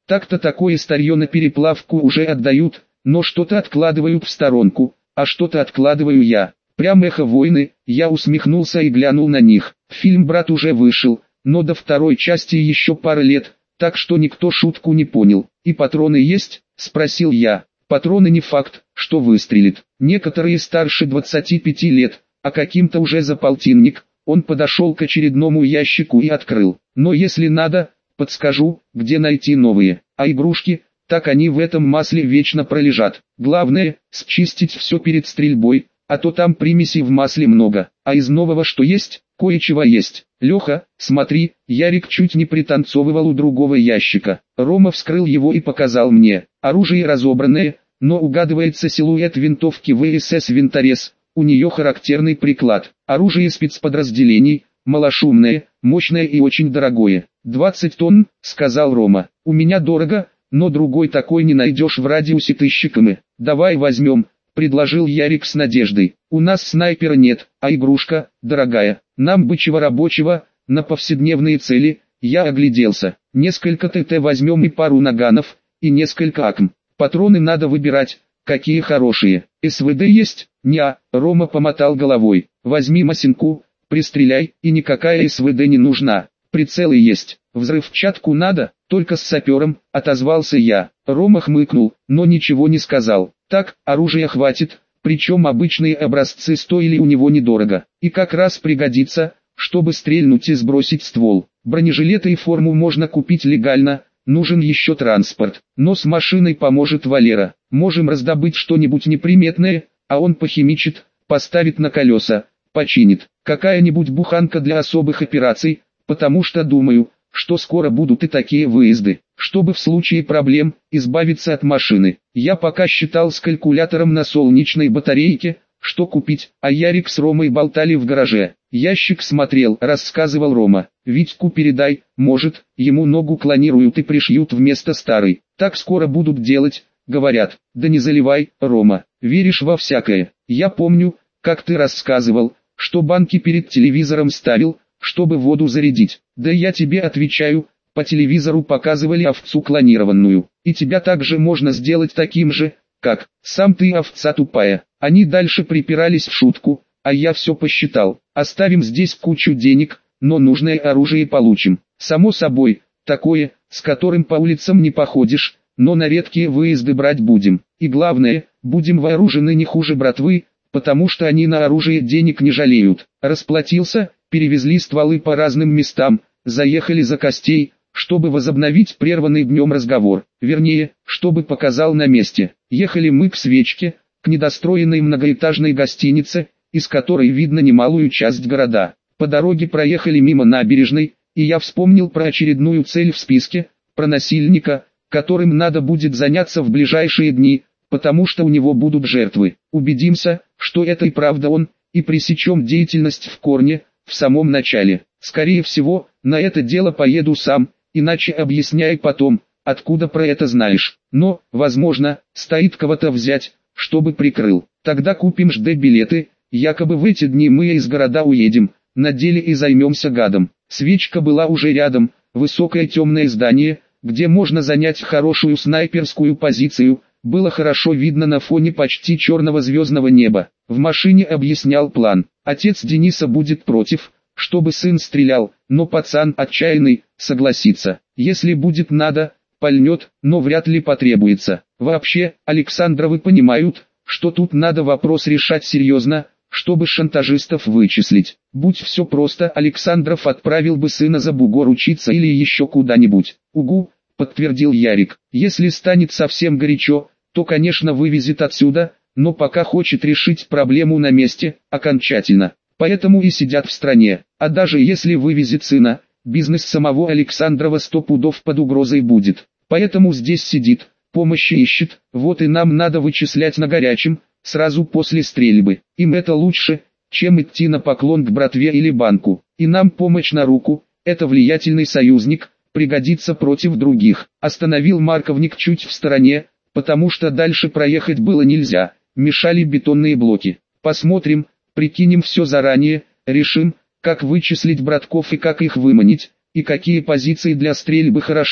Так-то такое старье на переплавку уже отдают, но что-то откладывают в сторонку, а что-то откладываю я. Прям эхо войны, я усмехнулся и глянул на них. Фильм «Брат» уже вышел, но до второй части еще пара лет, так что никто шутку не понял. «И патроны есть?» – спросил я. «Патроны не факт, что выстрелит. Некоторые старше 25 лет, а каким-то уже за полтинник». Он подошел к очередному ящику и открыл. «Но если надо, подскажу, где найти новые. А игрушки, так они в этом масле вечно пролежат. Главное, счистить все перед стрельбой, а то там примесей в масле много. А из нового что есть? Кое-чего есть. Леха, смотри». Ярик чуть не пританцовывал у другого ящика. Рома вскрыл его и показал мне. Оружие разобранное, но угадывается силуэт винтовки ВСС «Винторез». У нее характерный приклад. Оружие спецподразделений, малошумное, мощное и очень дорогое. 20 тонн, сказал Рома. У меня дорого, но другой такой не найдешь в радиусе 1000 км. Давай возьмем, предложил Ярик с надеждой. У нас снайпера нет, а игрушка, дорогая. Нам бы чего рабочего, на повседневные цели. Я огляделся. Несколько ТТ возьмем и пару наганов, и несколько АКМ. Патроны надо выбирать, какие хорошие. СВД есть? Неа, Рома помотал головой. Возьми Масинку, пристреляй, и никакая СВД не нужна. Прицелы есть. Взрывчатку надо, только с сапером, отозвался я. Рома хмыкнул, но ничего не сказал. Так, оружия хватит, причем обычные образцы стоили у него недорого. И как раз пригодится, чтобы стрельнуть и сбросить ствол. Бронежилеты и форму можно купить легально, нужен еще транспорт. Но с машиной поможет Валера. Можем раздобыть что-нибудь неприметное, а он похимичит, поставит на колеса, починит. Какая-нибудь буханка для особых операций, потому что думаю, что скоро будут и такие выезды, чтобы в случае проблем избавиться от машины. Я пока считал с калькулятором на солнечной батарейке, что купить, а Ярик с Ромой болтали в гараже. Ящик смотрел, рассказывал Рома. Витьку передай, может, ему ногу клонируют и пришьют вместо старой. Так скоро будут делать, говорят. Да не заливай, Рома, веришь во всякое. Я помню, как ты рассказывал, что банки перед телевизором ставил, чтобы воду зарядить. Да я тебе отвечаю, по телевизору показывали овцу клонированную. И тебя также можно сделать таким же, как, сам ты овца тупая. Они дальше припирались в шутку, а я все посчитал. Оставим здесь кучу денег, но нужное оружие получим. Само собой, такое, с которым по улицам не походишь, но на редкие выезды брать будем. И главное, будем вооружены не хуже братвы, потому что они на оружие денег не жалеют. Расплатился, перевезли стволы по разным местам, заехали за Костей, чтобы возобновить прерванный днем разговор. Вернее, чтобы показал на месте. Ехали мы к Свечке, к недостроенной многоэтажной гостинице, из которой видно немалую часть города. По дороге проехали мимо набережной, и я вспомнил про очередную цель в списке, про насильника, которым надо будет заняться в ближайшие дни, потому что у него будут жертвы. Убедимся, что это и правда он, и пресечем деятельность в корне, в самом начале. Скорее всего, на это дело поеду сам, иначе объясняй потом, откуда про это знаешь. Но, возможно, стоит кого-то взять, чтобы прикрыл. Тогда купим ЖД-билеты, якобы в эти дни мы из города уедем, на деле и займемся гадом. Свечка была уже рядом, высокое темное здание, где можно занять хорошую снайперскую позицию, было хорошо видно на фоне почти черного звездного неба. В машине объяснял план. Отец Дениса будет против, чтобы сын стрелял, но пацан отчаянный, согласится. Если будет надо, пальнет, но вряд ли потребуется. Вообще, Александровы понимают, что тут надо вопрос решать серьезно, чтобы шантажистов вычислить. Будь все просто, Александров отправил бы сына за бугор учиться или еще куда-нибудь. Угу, подтвердил Ярик. Если станет совсем горячо, то конечно вывезет отсюда, но пока хочет решить проблему на месте, окончательно. Поэтому и сидят в стране. А даже если вывезет сына, бизнес самого Александрова 100 пудов под угрозой будет. Поэтому здесь сидит, помощи ищет, вот и нам надо вычислять на горячем, сразу после стрельбы. Им это лучше, чем идти на поклон к братве или банку. И нам помощь на руку, это влиятельный союзник, пригодится против других. Остановил Марковник чуть в стороне, потому что дальше проехать было нельзя, мешали бетонные блоки. Посмотрим, прикинем все заранее, решим, как вычислить братков и как их выманить, и какие позиции для стрельбы хороши,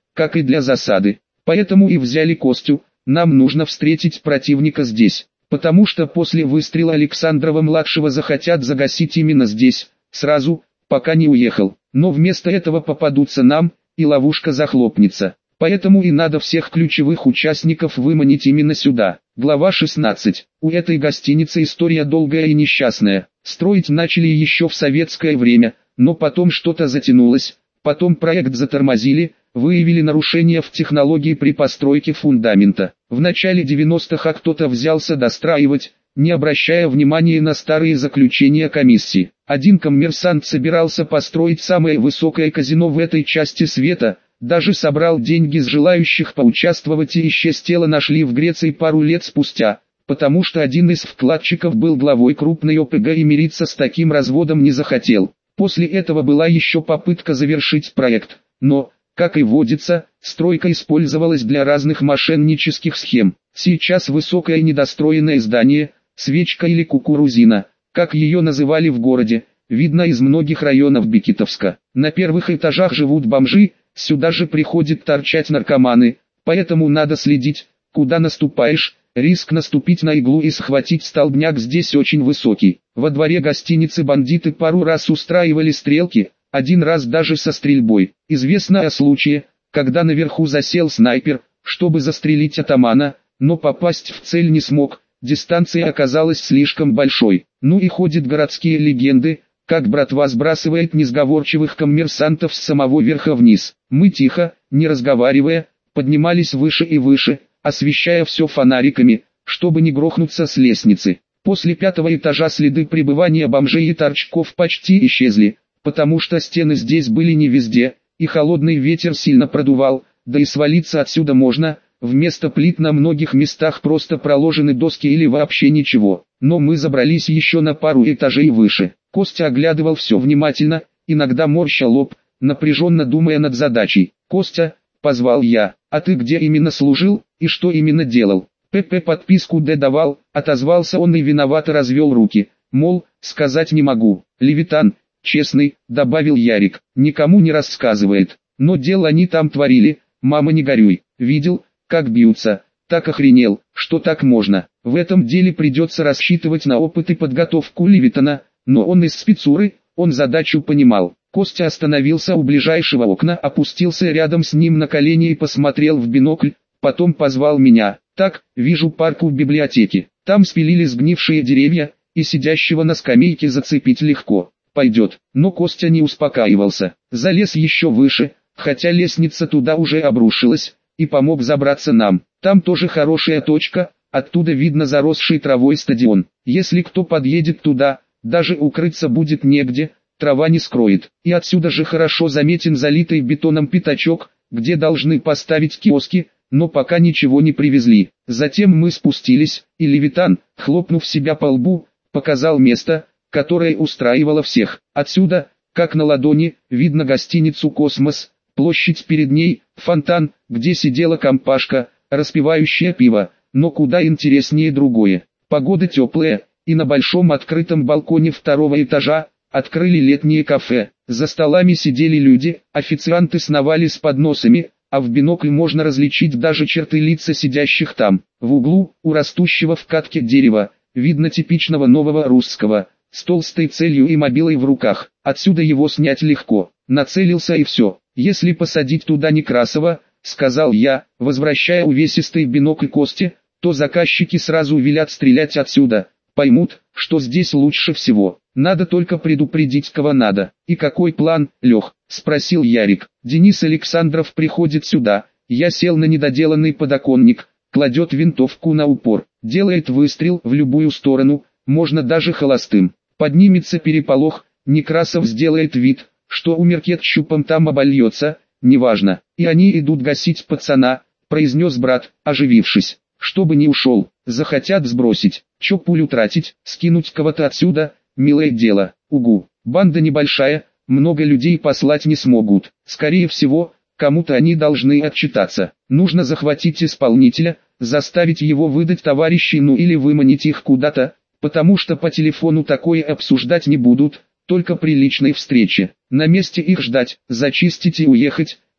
как и для засады. Поэтому и взяли Костю, нам нужно встретить противника здесь, потому что после выстрела Александрова-младшего захотят загасить именно здесь, сразу, пока не уехал. Но вместо этого попадутся нам, и ловушка захлопнется. Поэтому и надо всех ключевых участников выманить именно сюда. Глава 16. У этой гостиницы история долгая и несчастная. Строить начали еще в советское время, но потом что-то затянулось, потом проект затормозили, выявили нарушения в технологии при постройке фундамента. В начале 90-х кто-то взялся достраивать, не обращая внимания на старые заключения комиссии. Один коммерсант собирался построить самое высокое казино в этой части света, даже собрал деньги с желающих поучаствовать и исчез. Тело нашли в Греции пару лет спустя, потому что один из вкладчиков был главой крупной ОПГ и мириться с таким разводом не захотел. После этого была еще попытка завершить проект, но, как и водится, стройка использовалась для разных мошеннических схем. Сейчас высокое недостроенное здание, свечка или кукурузина, как ее называли в городе, видно из многих районов Бекетовска. На первых этажах живут бомжи, сюда же приходят торчать наркоманы, поэтому надо следить, куда наступаешь. Риск наступить на иглу и схватить столбняк здесь очень высокий. Во дворе гостиницы бандиты пару раз устраивали стрелки, один раз даже со стрельбой. Известно о случае, когда наверху засел снайпер, чтобы застрелить атамана, но попасть в цель не смог, дистанция оказалась слишком большой. Ну и ходят городские легенды, как братва сбрасывает несговорчивых коммерсантов с самого верха вниз. Мы тихо, не разговаривая, поднимались выше и выше, освещая все фонариками, чтобы не грохнуться с лестницы. После 5-го этажа следы пребывания бомжей и торчков почти исчезли, потому что стены здесь были не везде, и холодный ветер сильно продувал, да и свалиться отсюда можно, вместо плит на многих местах просто проложены доски или вообще ничего. Но мы забрались еще на пару этажей выше. Костя оглядывал все внимательно, иногда морща лоб, напряженно думая над задачей. «Костя», — позвал я, — «а ты где именно служил, и что именно делал?» «ПП подписку Д давал», — отозвался он и виновато развел руки, мол, сказать не могу. «Левитан, честный», — добавил Ярик, — «никому не рассказывает. Но дело они там творили, мама не горюй. Видел, как бьются, так охренел, что так можно. В этом деле придется рассчитывать на опыт и подготовку Левитана, но он из спецуры, он задачу понимал». Костя остановился у ближайшего окна, опустился рядом с ним на колени и посмотрел в бинокль, потом позвал меня. «Так, вижу парк в библиотеке. Там спилили сгнившие деревья, и сидящего на скамейке зацепить легко. Пойдет». Но Костя не успокаивался. Залез еще выше, хотя лестница туда уже обрушилась, и помог забраться нам. Там тоже хорошая точка, оттуда видно заросший травой стадион. Если кто подъедет туда, даже укрыться будет негде, трава не скроет. И отсюда же хорошо заметен залитый бетоном пятачок, где должны поставить киоски, но пока ничего не привезли. Затем мы спустились, и Левитан, хлопнув себя по лбу, показал место, которое устраивало всех. Отсюда, как на ладони, видно гостиницу «Космос», площадь перед ней, фонтан, где сидела компашка, распивающая пиво, но куда интереснее другое. Погода теплая, и на большом открытом балконе 2-го этажа открыли летнее кафе. За столами сидели люди, официанты сновали с подносами, а в бинокль можно различить даже черты лица сидящих там. В углу, у растущего в катке дерева, видно типичного нового русского, с толстой целью и мобилой в руках. Отсюда его снять легко. Нацелился и все. «Если посадить туда Некрасова», — сказал я, возвращая увесистый бинокль Косте, то заказчики сразу велят стрелять отсюда. Поймут, что здесь лучше всего. Надо только предупредить кого надо. «И какой план, Лех?» — спросил Ярик. «Денис Александров приходит сюда». Я сел на недоделанный подоконник, кладет винтовку на упор, делает выстрел в любую сторону, можно даже холостым. Поднимется переполох, Некрасов сделает вид, что умер кетчупом там обольется, неважно. «И они идут гасить пацана», — произнес брат, оживившись. «Чтобы не ушел, захотят сбросить, чё пулю тратить, скинуть кого-то отсюда, милое дело, угу. Банда небольшая, много людей послать не смогут. Скорее всего, кому-то они должны отчитаться. Нужно захватить исполнителя, заставить его выдать товарищей, ну или выманить их куда-то, потому что по телефону такое обсуждать не будут, только при личной встрече. На месте их ждать, зачистить и уехать,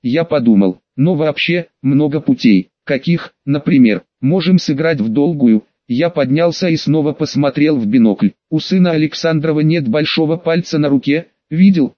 я подумал. Но вообще, много путей. Каких, например, можем сыграть в долгую. Я поднялся и снова посмотрел в бинокль. У сына Александрова нет большого пальца на руке. Видел.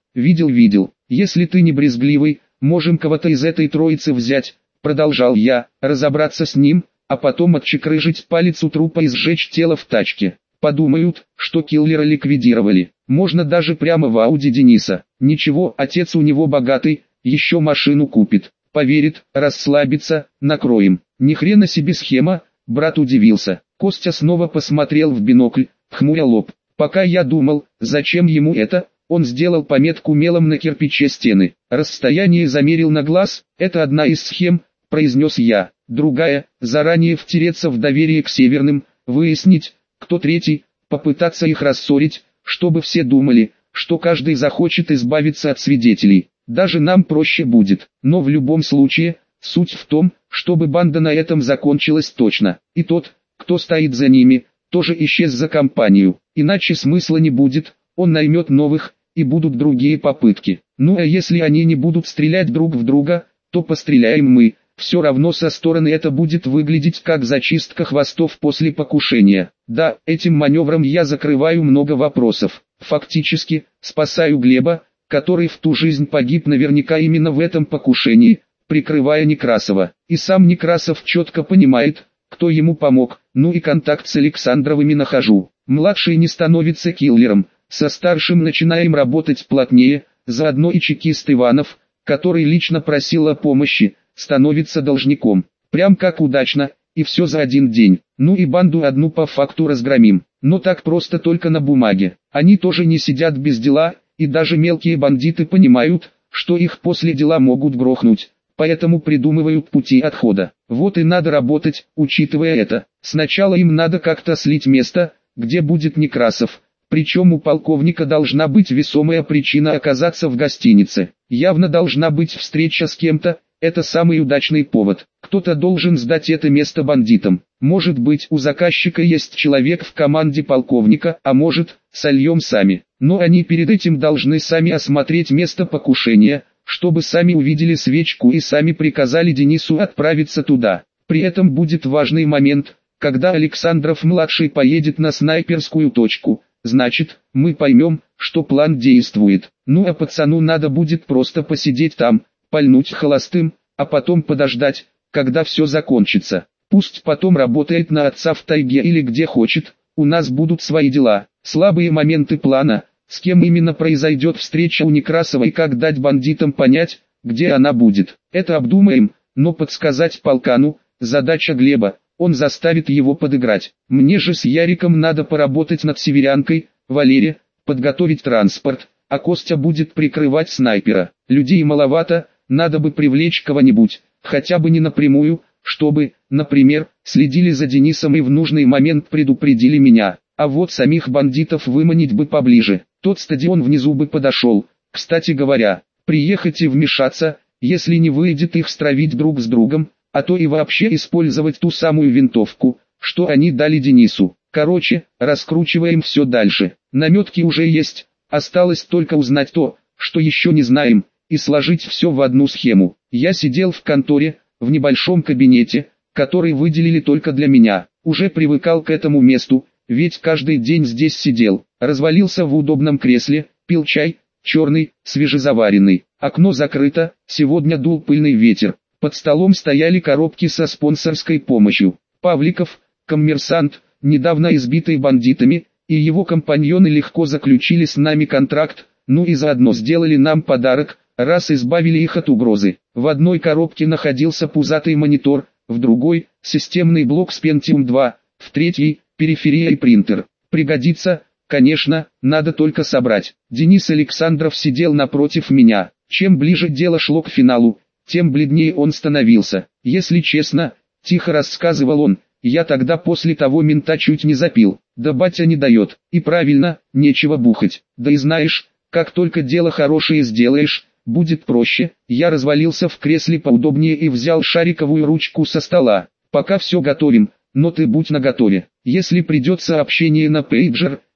Если ты не брезгливый, можем кого-то из этой троицы взять. Продолжал я, разобраться с ним, а потом отчекрыжить палец у трупа и сжечь тело в тачке. Подумают, что киллера ликвидировали. Можно даже прямо в Ауди Дениса. Ничего, отец у него богатый, еще машину купит. Поверит, расслабится, накроем. Ни хрена себе схема, брат удивился. Костя снова посмотрел в бинокль, хмуря лоб. Пока я думал, зачем ему это, он сделал пометку мелом на кирпиче стены. Расстояние замерил на глаз, это одна из схем, произнес я. Другая, заранее втереться в доверие к северным, выяснить, кто третий, попытаться их рассорить, чтобы все думали, что каждый захочет избавиться от свидетелей. Даже нам проще будет, но в любом случае, суть в том, чтобы банда на этом закончилась точно. И тот, кто стоит за ними, тоже исчез за компанию, иначе смысла не будет, он наймет новых, и будут другие попытки. Ну а если они не будут стрелять друг в друга, то постреляем мы. Все равно со стороны это будет выглядеть как зачистка хвостов после покушения. Да, этим маневром я закрываю много вопросов. Фактически, спасаю Глеба, который в ту жизнь погиб наверняка именно в этом покушении, прикрывая Некрасова. И сам Некрасов четко понимает, кто ему помог, ну и контакт с Александровыми нахожу. Младший не становится киллером, со старшим начинаем работать плотнее, заодно и чекист Иванов, который лично просил о помощи, становится должником. Прям как удачно, и все за один день. Ну и банду одну по факту разгромим. Но так просто только на бумаге. Они тоже не сидят без дела, и даже мелкие бандиты понимают, что их после дела могут грохнуть. Поэтому придумывают пути отхода. Вот и надо работать, учитывая это. Сначала им надо как-то слить место, где будет Некрасов. Причем у полковника должна быть весомая причина оказаться в гостинице. Явно должна быть встреча с кем-то. Это самый удачный повод. Кто-то должен сдать это место бандитам. Может быть, у заказчика есть человек в команде полковника, а может, сольем сами. Но они перед этим должны сами осмотреть место покушения, чтобы сами увидели свечку и сами приказали Денису отправиться туда. При этом будет важный момент, когда Александров-младший поедет на снайперскую точку. Значит, мы поймем, что план действует. Ну а пацану надо будет просто посидеть там, пальнуть холостым, а потом подождать, когда все закончится. Пусть потом работает на отца в тайге или где хочет, у нас будут свои дела. Слабые моменты плана, с кем именно произойдет встреча у Некрасова и как дать бандитам понять, где она будет. Это обдумаем, но подсказать полкану, задача Глеба, он заставит его подыграть. Мне же с Яриком надо поработать над северянкой, Валере, подготовить транспорт, а Костя будет прикрывать снайпера. Людей маловато. Надо бы привлечь кого-нибудь, хотя бы не напрямую, чтобы, например, следили за Денисом и в нужный момент предупредили меня. А вот самих бандитов выманить бы поближе. Тот стадион внизу бы подошел. Кстати говоря, приехать и вмешаться, если не выйдет их стравить друг с другом, а то и вообще использовать ту самую винтовку, что они дали Денису. Короче, раскручиваем все дальше. Наметки уже есть, осталось только узнать то, что еще не знаем, и сложить все в одну схему. Я сидел в конторе, в небольшом кабинете, который выделили только для меня. Уже привыкал к этому месту, ведь каждый день здесь сидел. Развалился в удобном кресле, пил чай, черный, свежезаваренный. Окно закрыто, сегодня дул пыльный ветер. Под столом стояли коробки со спонсорской помощью. Павликов, коммерсант, недавно избитый бандитами, и его компаньоны легко заключили с нами контракт, ну и заодно сделали нам подарок, раз избавили их от угрозы. В одной коробке находился пузатый монитор, в другой – системный блок с Pentium 2, в третьей – периферия и принтер. Пригодится, конечно, надо только собрать. Денис Александров сидел напротив меня. Чем ближе дело шло к финалу, тем бледнее он становился. Если честно, тихо рассказывал он, я тогда после того мента чуть не запил. Да батя не дает. И правильно, нечего бухать. Да и знаешь, как только дело хорошее сделаешь, будет проще. Я развалился в кресле поудобнее и взял шариковую ручку со стола. Пока все готовим, но ты будь наготове. Если придет сообщение на пейджер,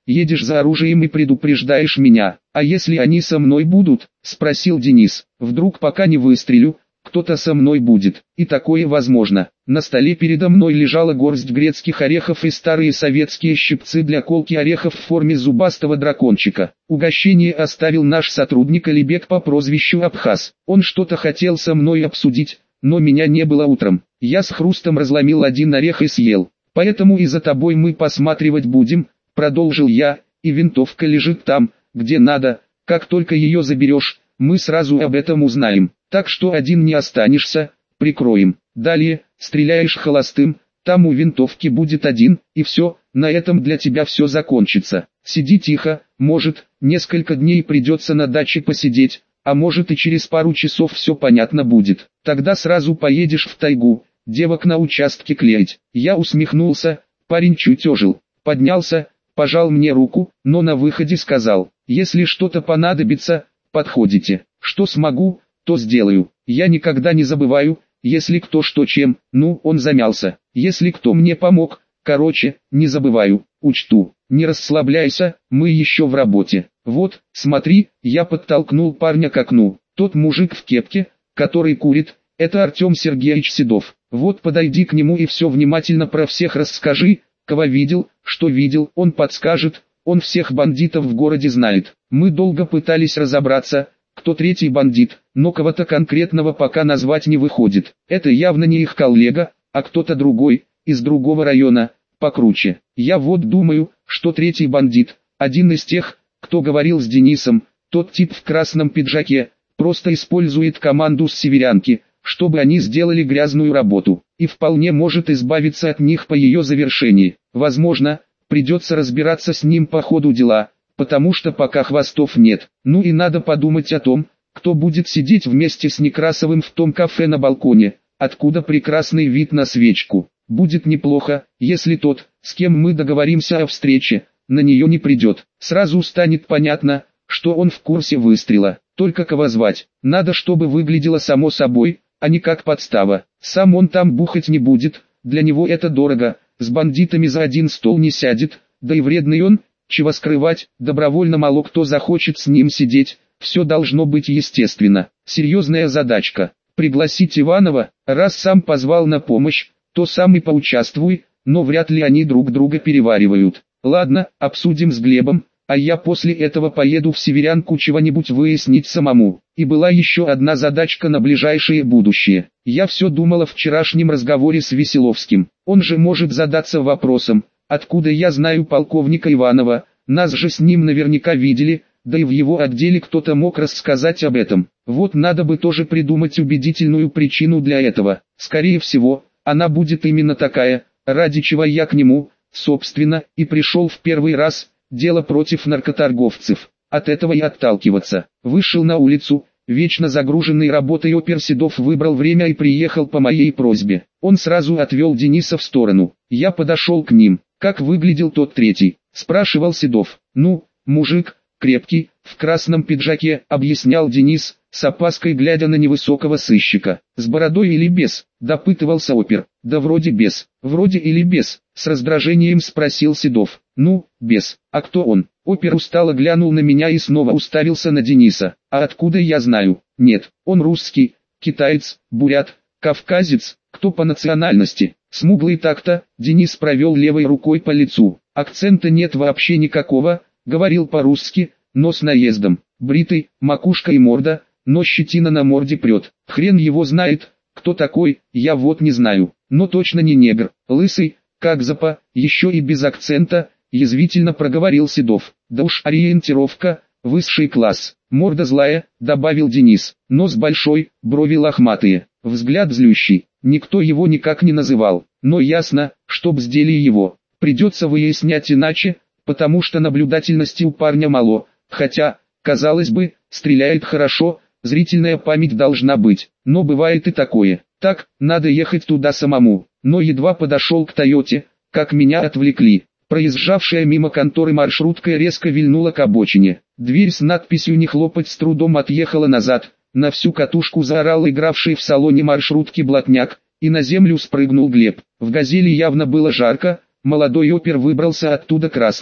едешь за оружием и предупреждаешь меня. А если они со мной будут? Спросил Денис. Вдруг пока не выстрелю, кто-то со мной будет. И такое возможно. На столе передо мной лежала горсть грецких орехов и старые советские щипцы для колки орехов в форме зубастого дракончика. Угощение оставил наш сотрудник Алибек по прозвищу Абхаз. Он что-то хотел со мной обсудить, но меня не было утром. Я с хрустом разломил один орех и съел. Поэтому и за тобой мы посматривать будем, продолжил я, и винтовка лежит там, где надо. Как только ее заберешь, мы сразу об этом узнаем. Так что один не останешься, прикроем. Далее, стреляешь холостым, там у винтовки будет один, и все, на этом для тебя все закончится. Сиди тихо, может, несколько дней придется на даче посидеть, а может и через пару часов все понятно будет. Тогда сразу поедешь в тайгу, девок на участке клеить. Я усмехнулся, парень чуть ожил, поднялся, пожал мне руку, но на выходе сказал: если что-то понадобится, подходите. Что смогу, то сделаю. Я никогда не забываю, если кто что чем. Он замялся. Если кто мне помог, короче, не забываю, учту. Не расслабляйся, мы еще в работе. Вот, смотри, я подтолкнул парня к окну. Тот мужик в кепке, который курит, это Артем Сергеевич Седов. Вот подойди к нему и все внимательно про всех расскажи, кого видел, что видел, он подскажет, он всех бандитов в городе знает. Мы долго пытались разобраться, кто третий бандит, но кого-то конкретного пока назвать не выходит. Это явно не их коллега, а кто-то другой, из другого района, покруче. Я вот думаю, что третий бандит, один из тех, кто говорил с Денисом, тот тип в красном пиджаке, просто использует команду с северянки, чтобы они сделали грязную работу, и вполне может избавиться от них по ее завершении. Возможно, придется разбираться с ним по ходу дела, потому что пока хвостов нет. И надо подумать о том, кто будет сидеть вместе с Некрасовым в том кафе на балконе, откуда прекрасный вид на Свечку. Будет неплохо, если тот, с кем мы договоримся о встрече, на нее не придет. Сразу станет понятно, что он в курсе выстрела. Только кого звать? Надо, чтобы выглядело само собой, а не как подстава. Сам он там бухать не будет, для него это дорого, с бандитами за один стол не сядет, да и вредный он. Чего скрывать, добровольно мало кто захочет с ним сидеть, все должно быть естественно. Серьезная задачка. Пригласить Иванова, раз сам позвал на помощь, то сам и поучаствуй, но вряд ли они друг друга переваривают. Ладно, обсудим с Глебом, а я после этого поеду в Северянку чего-нибудь выяснить самому. И была еще одна задачка на ближайшее будущее. Я все думал о вчерашнем разговоре с Веселовским. Он же может задаться вопросом: откуда я знаю полковника Иванова, нас же с ним наверняка видели, да и в его отделе кто-то мог рассказать об этом. Вот надо бы тоже придумать убедительную причину для этого. Скорее всего, она будет именно такая, ради чего я к нему, собственно, и пришел в первый раз, дело против наркоторговцев. От этого и отталкиваться. Вышел на улицу, вечно загруженный работой опер Седов выбрал время и приехал по моей просьбе. Он сразу отвел Дениса в сторону. Я подошел к ним. Как выглядел тот третий? Спрашивал Седов. Мужик, крепкий, в красном пиджаке, объяснял Денис, с опаской глядя на невысокого сыщика. С бородой или без? Допытывался опер. Да вроде без. Вроде или без? С раздражением спросил Седов. Без. А кто он? Опер устало глянул на меня и снова уставился на Дениса. А откуда я знаю? Нет, он русский, китаец, бурят, кавказец, кто по национальности? Смуглый так-то. Денис провел левой рукой по лицу. Акцента нет вообще никакого, говорил по-русски, но с наездом. Бритый, макушка и морда, но щетина на морде прет. Хрен его знает, кто такой, я вот не знаю. Но точно не негр. Лысый, как Запа, еще и без акцента, язвительно проговорил Седов. Да уж ориентировка, высший класс. Морда злая, добавил Денис. Нос большой, брови лохматые, взгляд злющий. Никто его никак не называл, но ясно, что бздели его. Придется выяснять иначе, потому что наблюдательности у парня мало, хотя, казалось бы, стреляет хорошо, зрительная память должна быть, но бывает и такое. Так, надо ехать туда самому, но едва подошел к Тойоте, как меня отвлекли. Проезжавшая мимо конторы маршрутка резко вильнула к обочине. Дверь с надписью «Не хлопать» с трудом отъехала назад. На всю катушку заорал игравший в салоне маршрутки блатняк, и на землю спрыгнул Глеб. В «Газели» явно было жарко, молодой опер выбрался оттуда красный,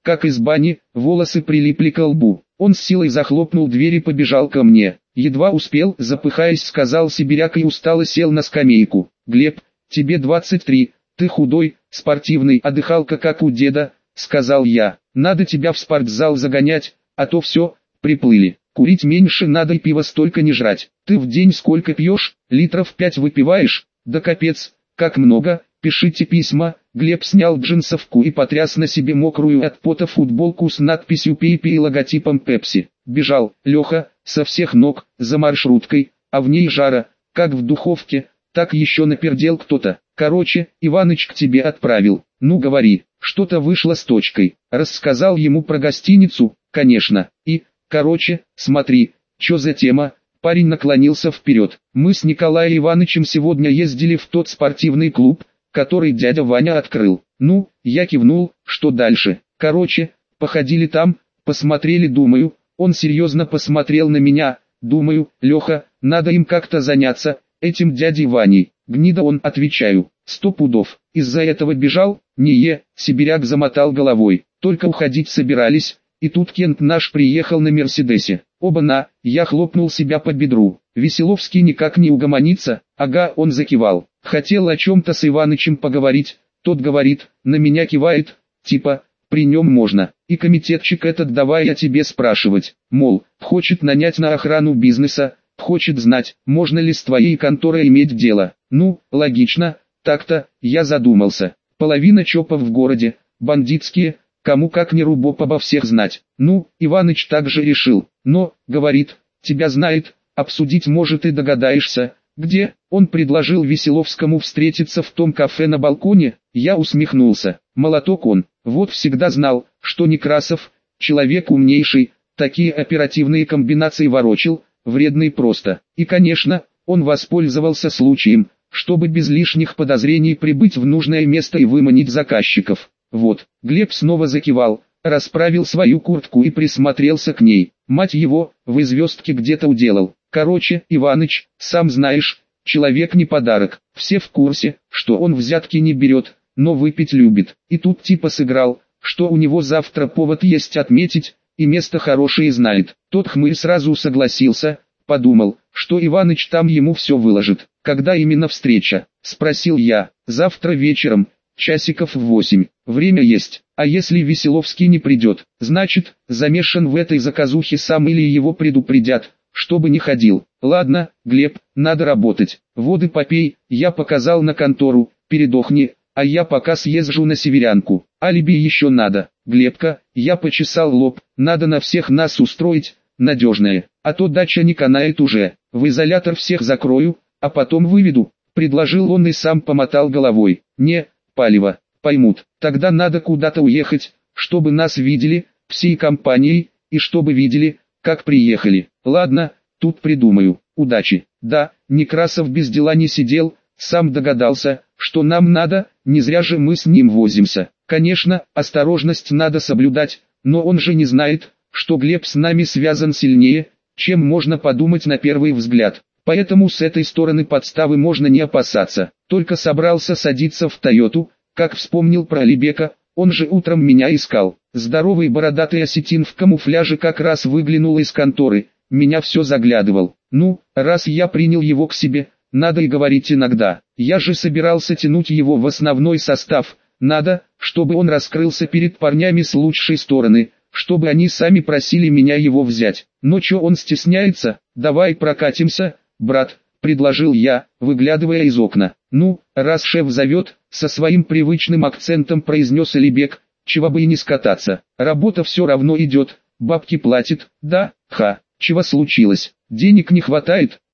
как из бани, волосы прилипли к лбу. Он с силой захлопнул дверь и побежал ко мне. Едва успел, запыхаясь, сказал сибиряк и устало сел на скамейку. «Глеб, тебе 23, ты худой, спортивный, а дыхалка как у деда», — сказал я. «Надо тебя в спортзал загонять, а то все, приплыли. Курить меньше надо и пиво столько не жрать. Ты в день сколько пьешь? Литров 5 выпиваешь? Да капец, как много, пишите письма». Глеб снял джинсовку и потряс на себе мокрую от пота футболку с надписью «Пейпи» и логотипом Пепси. Бежал Леха со всех ног, за маршруткой, а в ней жара, как в духовке, так еще напердел кто-то. Короче, Иваныч к тебе отправил. Ну говори, что-то вышло с точкой. Рассказал ему про гостиницу, конечно. И, короче, смотри, что за тема. Парень наклонился вперед. Мы с Николаем Иванычем сегодня ездили в тот спортивный клуб, который дядя Ваня открыл. Ну, я кивнул, что дальше. Короче, походили там, посмотрели, думаю. Он серьезно посмотрел на меня. Думаю, Леха, надо им как-то заняться, этим дядей Ваней. Гнида он, отвечаю. 100 пудов. Из-за этого бежал? Сибиряк замотал головой. Только уходить собирались. И тут Кент наш приехал на Мерседесе. Оба-на, я хлопнул себя по бедру. Веселовский никак не угомонится. Ага, он закивал. Хотел о чем-то с Иванычем поговорить. Тот говорит, на меня кивает, типа, при нем можно. И комитетчик этот давай о тебе спрашивать. Мол, хочет нанять на охрану бизнеса, хочет знать, можно ли с твоей конторой иметь дело. Ну, логично, так-то, я задумался. Половина ЧОПов в городе, бандитские, кому как не рубоп обо всех знать. Ну, Иваныч также решил. Но, говорит, тебя знает, обсудить может и догадаешься. Где? Он предложил Веселовскому встретиться в том кафе на балконе. Я усмехнулся. Молоток он. Вот всегда знал, что Некрасов, человек умнейший, такие оперативные комбинации ворочил, вредный просто. И конечно, он воспользовался случаем, чтобы без лишних подозрений прибыть в нужное место и выманить заказчиков. Вот, Глеб снова закивал, расправил свою куртку и присмотрелся к ней. Мать его, в звездке где-то уделал. Короче, Иваныч, сам знаешь, человек не подарок. Все в курсе, что он взятки не берет, но выпить любит. И тут типа сыграл, что у него завтра повод есть отметить, и место хорошее знает. Тот хмырь сразу согласился, подумал, что Иваныч там ему все выложит. Когда именно встреча? Спросил я. Завтра вечером, часиков в 8. Время есть. А если Веселовский не придет, значит, замешан в этой заказухе сам или его предупредят, чтобы не ходил. Ладно, Глеб, надо работать. Воды попей, я показал на контору, передохни, а я пока съезжу на Северянку. Алиби еще надо. Глебка, я почесал лоб, надо на всех нас устроить, надежное, а то дача не канает уже. В изолятор всех закрою, а потом выведу, предложил он и сам помотал головой. Не, палево, поймут, тогда надо куда-то уехать, чтобы нас видели, всей компанией, и чтобы видели, как приехали. Ладно, тут придумаю. Удачи. Да, Некрасов без дела не сидел, сам догадался, что нам надо, не зря же мы с ним возимся. Конечно, осторожность надо соблюдать, но он же не знает, что Глеб с нами связан сильнее, чем можно подумать на первый взгляд. Поэтому с этой стороны подставы можно не опасаться. Только собрался садиться в Тойоту, как вспомнил про Алибека, он же утром меня искал. Здоровый бородатый осетин в камуфляже как раз выглянул из конторы, меня все заглядывал. Ну, раз я принял его к себе, надо и говорить иногда. Я же собирался тянуть его в основной состав, надо, чтобы он раскрылся перед парнями с лучшей стороны, чтобы они сами просили меня его взять. Но чё он стесняется? Давай прокатимся, брат, предложил я, выглядывая из окна. Ну, раз шеф зовет, со своим привычным акцентом произнес Алибек, чего бы и не скататься. Работа все равно идет, бабки платит, да, чего случилось? Денег не хватает?